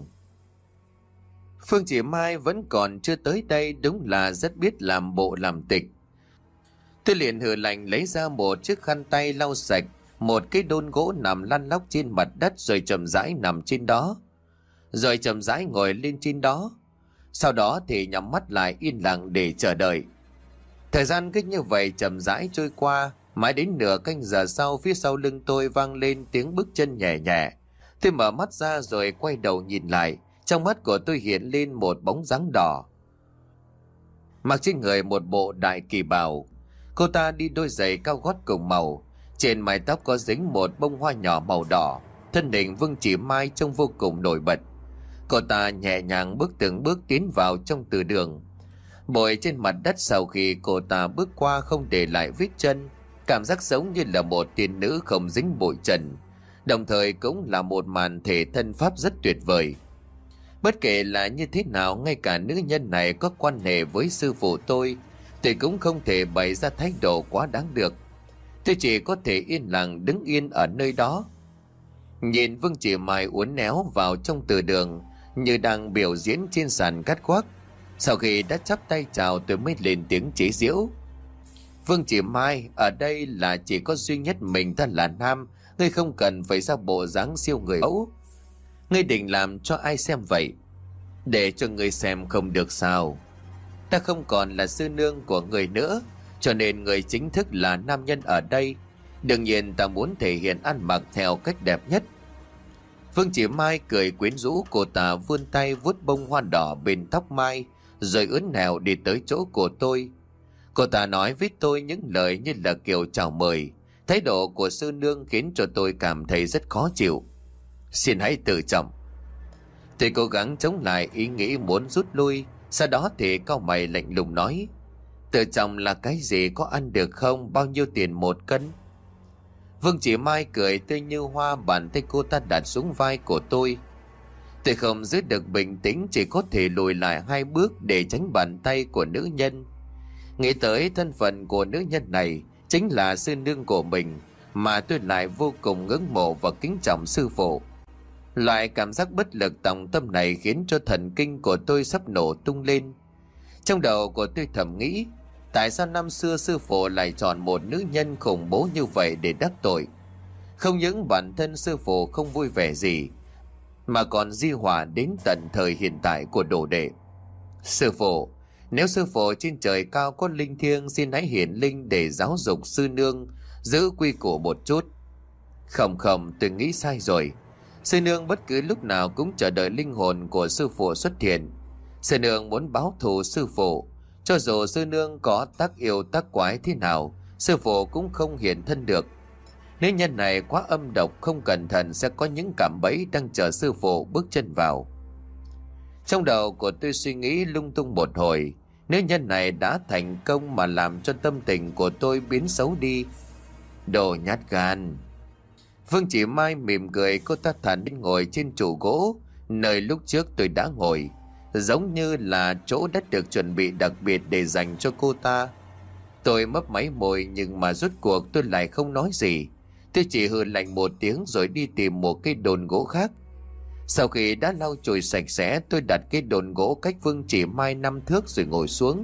Phương Chỉ Mai vẫn còn chưa tới đây, đúng là rất biết làm bộ làm tịch. Tôi liền hừ lạnh lấy ra một chiếc khăn tay lau sạch một cái đôn gỗ nằm lăn lóc trên mặt đất, rồi chậm rãi nằm trên đó. Rồi chậm rãi ngồi lên trên đó. Sau đó thì nhắm mắt lại yên lặng để chờ đợi. Thời gian cứ như vậy chậm rãi trôi qua, mãi đến nửa canh giờ sau, phía sau lưng tôi vang lên tiếng bước chân nhẹ nhẹ. Tôi mở mắt ra rồi quay đầu nhìn lại, trong mắt của tôi hiện lên một bóng dáng đỏ. Mặc trên người một bộ đại kỳ bào, cô ta đi đôi giày cao gót cùng màu, trên mái tóc có dính một bông hoa nhỏ màu đỏ. Thân hình Vương Chỉ Mai trông vô cùng nổi bật. Cô ta nhẹ nhàng bước từng bước tiến vào trong từ đường. Bụi trên mặt đất sau khi cô ta bước qua không để lại vết chân, cảm giác giống như là một tiên nữ không dính bụi trần, đồng thời cũng là một màn thể thân pháp rất tuyệt vời. Bất kể là như thế nào, ngay cả nữ nhân này có quan hệ với sư phụ tôi thì cũng không thể bày ra thái độ quá đáng được. Tôi chỉ có thể yên lặng đứng yên ở nơi đó, nhìn Vương Chỉ Mai uốn éo vào trong từ đường như đang biểu diễn trên sàn cắt khoác. Sau khi đã chắp tay chào, tôi mới lên tiếng chế giễu. Vương Chỉ Mai, ở đây là chỉ có duy nhất mình ta là nam, ngươi không cần phải ra bộ dáng siêu người mẫu. Ngươi định làm cho ai xem vậy? Để cho ngươi xem không được sao? Ta không còn là sư nương của người nữa, cho nên người chính thức là nam nhân ở đây. Đương nhiên ta muốn thể hiện ăn mặc theo cách đẹp nhất. Vương Chỉ Mai cười quyến rũ, cô ta vươn tay vuốt bông hoa đỏ bên tóc mai, rồi ướn nèo đi tới chỗ của tôi. Cô ta nói với tôi những lời như là kiểu chào mời. Thái độ của sư nương khiến cho tôi cảm thấy rất khó chịu. Xin hãy tự trọng. Tôi cố gắng chống lại ý nghĩ muốn rút lui, sau đó thì cau mày lạnh lùng nói: tự trọng là cái gì, có ăn được không, bao nhiêu tiền một cân? Vương Chỉ Mai cười tươi như hoa, bàn tay cô ta đặt xuống vai của tôi. Tôi không giữ được bình tĩnh, chỉ có thể lùi lại hai bước để tránh bàn tay của nữ nhân. Nghĩ tới thân phận của nữ nhân này chính là sư nương của mình, mà tôi lại vô cùng ngưỡng mộ và kính trọng sư phụ. Loại cảm giác bất lực tòng tâm này khiến cho thần kinh của tôi sắp nổ tung lên. Trong đầu của tôi thầm nghĩ, tại sao năm xưa sư phụ lại chọn một nữ nhân khủng bố như vậy để đắc tội? Không những bản thân sư phụ không vui vẻ gì, mà còn di họa đến tận thời hiện tại của đồ đệ. Sư phụ, nếu sư phụ trên trời cao có linh thiêng, xin hãy hiển linh để giáo dục sư nương giữ quy củ một chút. Không không, tôi nghĩ sai rồi. Sư nương bất cứ lúc nào cũng chờ đợi linh hồn của sư phụ xuất hiện. Sư nương muốn báo thù sư phụ, cho dù sư nương có tác yêu tác quái thế nào, sư phụ cũng không hiện thân được. Nếu nhân này quá âm độc, không cẩn thận sẽ có những cạm bẫy đang chờ sư phụ bước chân vào. Trong đầu của tôi suy nghĩ lung tung một hồi. Nếu nhân này đã thành công mà làm cho tâm tình của tôi biến xấu đi, đồ nhát gan. Vương Chỉ Mai mỉm cười, cô ta thản nhiên ngồi trên trụ gỗ nơi lúc trước tôi đã ngồi, giống như là chỗ đã được chuẩn bị đặc biệt để dành cho cô ta. Tôi mấp máy môi, nhưng mà rốt cuộc tôi lại không nói gì. Tôi chỉ hừ lạnh một tiếng rồi đi tìm một cái đồn gỗ khác. Sau khi đã lau chùi sạch sẽ, tôi đặt cái đồn gỗ cách Vương Chỉ Mai năm thước rồi ngồi xuống.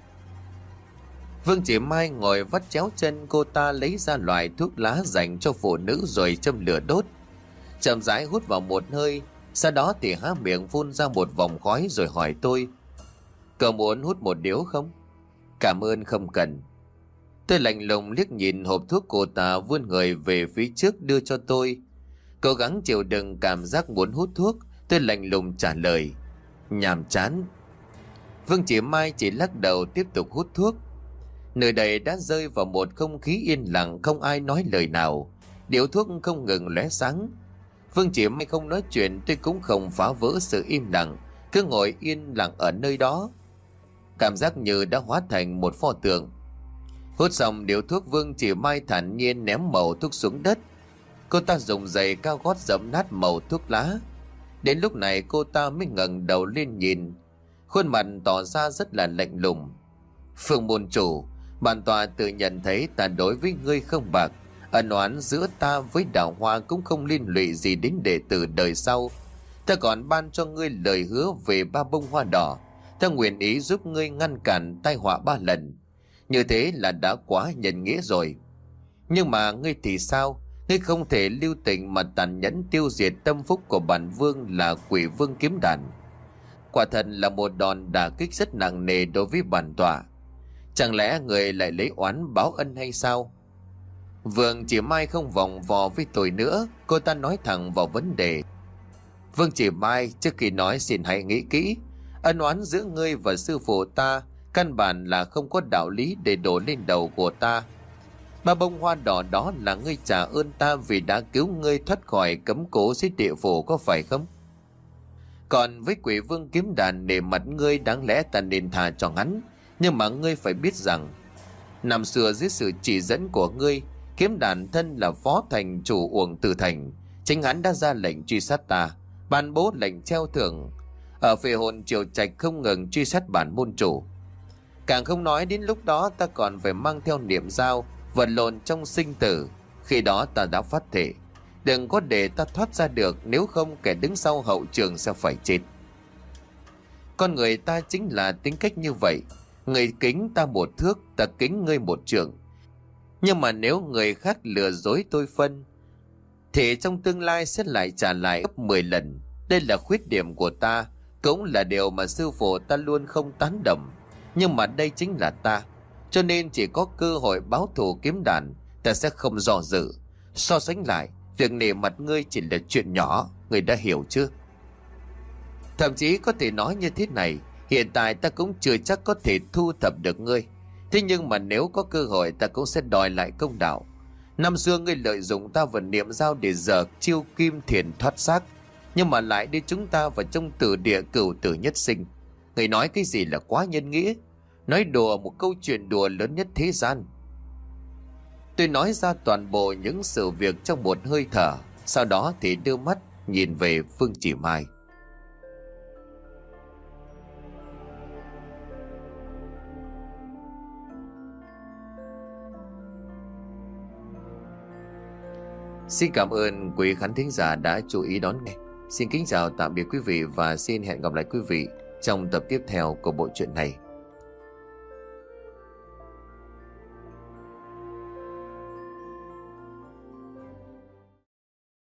Vương Chỉ Mai ngồi vắt chéo chân, cô ta lấy ra loại thuốc lá dành cho phụ nữ rồi châm lửa đốt. Chậm rãi hút vào một hơi, sau đó thì há miệng phun ra một vòng khói rồi hỏi tôi: cậu muốn hút một điếu không? Cảm ơn, không cần. Tôi lạnh lùng liếc nhìn hộp thuốc cô ta vươn người về phía trước đưa cho tôi. Cố gắng chịu đựng cảm giác muốn hút thuốc, Tôi lạnh lùng trả lời: Nhàm chán. Vương Chỉ Mai chỉ lắc đầu tiếp tục hút thuốc. Nơi đây đã rơi vào một không khí yên lặng, không ai nói lời nào. Điếu thuốc không ngừng lóe sáng. Vương Chỉ Mai không nói chuyện, tôi cũng không phá vỡ sự im lặng, cứ ngồi yên lặng ở nơi đó. Cảm giác như đã hóa thành một pho tượng. Hút xong điếu thuốc, Vương Chỉ Mai thản nhiên ném mẩu thuốc xuống đất. Cô ta dùng giày cao gót dẫm nát mẩu thuốc lá. Đến lúc này cô ta mới ngẩng đầu lên nhìn, khuôn mặt tỏ ra rất là lạnh lùng. Phương môn chủ, bản tọa tự nhận thấy ta đối với ngươi không bạc. Ân oán giữa ta với Đào Hoa cũng không liên lụy gì đến đệ tử đời sau. Ta còn ban cho ngươi lời hứa về ba bông hoa đỏ. Ta nguyện ý giúp ngươi ngăn cản tai họa ba lần. Như thế là đã quá nhân nghĩa rồi. Nhưng mà ngươi thì sao? Ngươi không thể lưu tình mà tàn nhẫn tiêu diệt tâm phúc của bản vương là Quỷ Vương Kiếm Đàn. Quả thật là một đòn đả kích rất nặng nề đối với bản tọa. Chẳng lẽ người lại lấy oán báo ân hay sao? Vương Chỉ Mai không vòng vò với tôi nữa, cô ta nói thẳng vào vấn đề. Vương Chỉ Mai, trước khi nói xin hãy nghĩ kỹ. Ân oán giữa ngươi và sư phụ ta căn bản là không có đạo lý để đổ lên đầu của ta. Ba bông hoa đỏ đó là ngươi trả ơn ta vì đã cứu ngươi thoát khỏi cấm cố dưới địa phủ, có phải không? Còn với Quỷ Vương Kiếm Đàn, nể mặt ngươi đáng lẽ ta nên tha cho hắn. Nhưng mà ngươi phải biết rằng, năm xưa dưới sự chỉ dẫn của ngươi, Kiếm Đàn thân là phó thành chủ Uổng Tử Thành, chính hắn đã ra lệnh truy sát ta, ban bố lệnh treo thưởng. Ở Phệ Hồn Triều Trạch không ngừng truy sát bản môn chủ. Càng không nói đến lúc đó ta còn phải mang theo niệm dao vật lộn trong sinh tử. Khi đó ta đã phát thể, đừng có để ta thoát ra được, nếu không kẻ đứng sau hậu trường sẽ phải chết. Con người ta chính là tính cách như vậy. Người kính ta một thước, ta kính ngươi một trượng. Nhưng mà nếu người khác lừa dối tôi phân, thì trong tương lai sẽ lại trả lại gấp mười lần. Đây là khuyết điểm của ta, cũng là điều mà sư phụ ta luôn không tán đồng. Nhưng mà đây chính là ta, cho nên chỉ có cơ hội báo thù Kiếm Đàn, ta sẽ không dò dự. So sánh lại, việc nể mặt ngươi chỉ là chuyện nhỏ, ngươi đã hiểu chưa? Thậm chí có thể nói như thế này, hiện tại ta cũng chưa chắc có thể thu thập được ngươi. Thế nhưng mà nếu có cơ hội, ta cũng sẽ đòi lại công đạo. Năm xưa ngươi lợi dụng ta và niệm dao để dở chiêu kim thiền thoát xác, nhưng mà lại đưa chúng ta vào trong tử địa cửu tử nhất sinh. Ngươi nói cái gì là quá nhân nghĩa, nói đùa một câu chuyện đùa lớn nhất thế gian. Tôi nói ra toàn bộ những sự việc trong một hơi thở, sau đó thì đưa mắt nhìn về Vương Chỉ Mai. Xin cảm ơn quý khán thính giả đã chú ý đón nghe. Xin kính chào tạm biệt quý vị và xin hẹn gặp lại quý vị trong tập tiếp theo của bộ truyện này.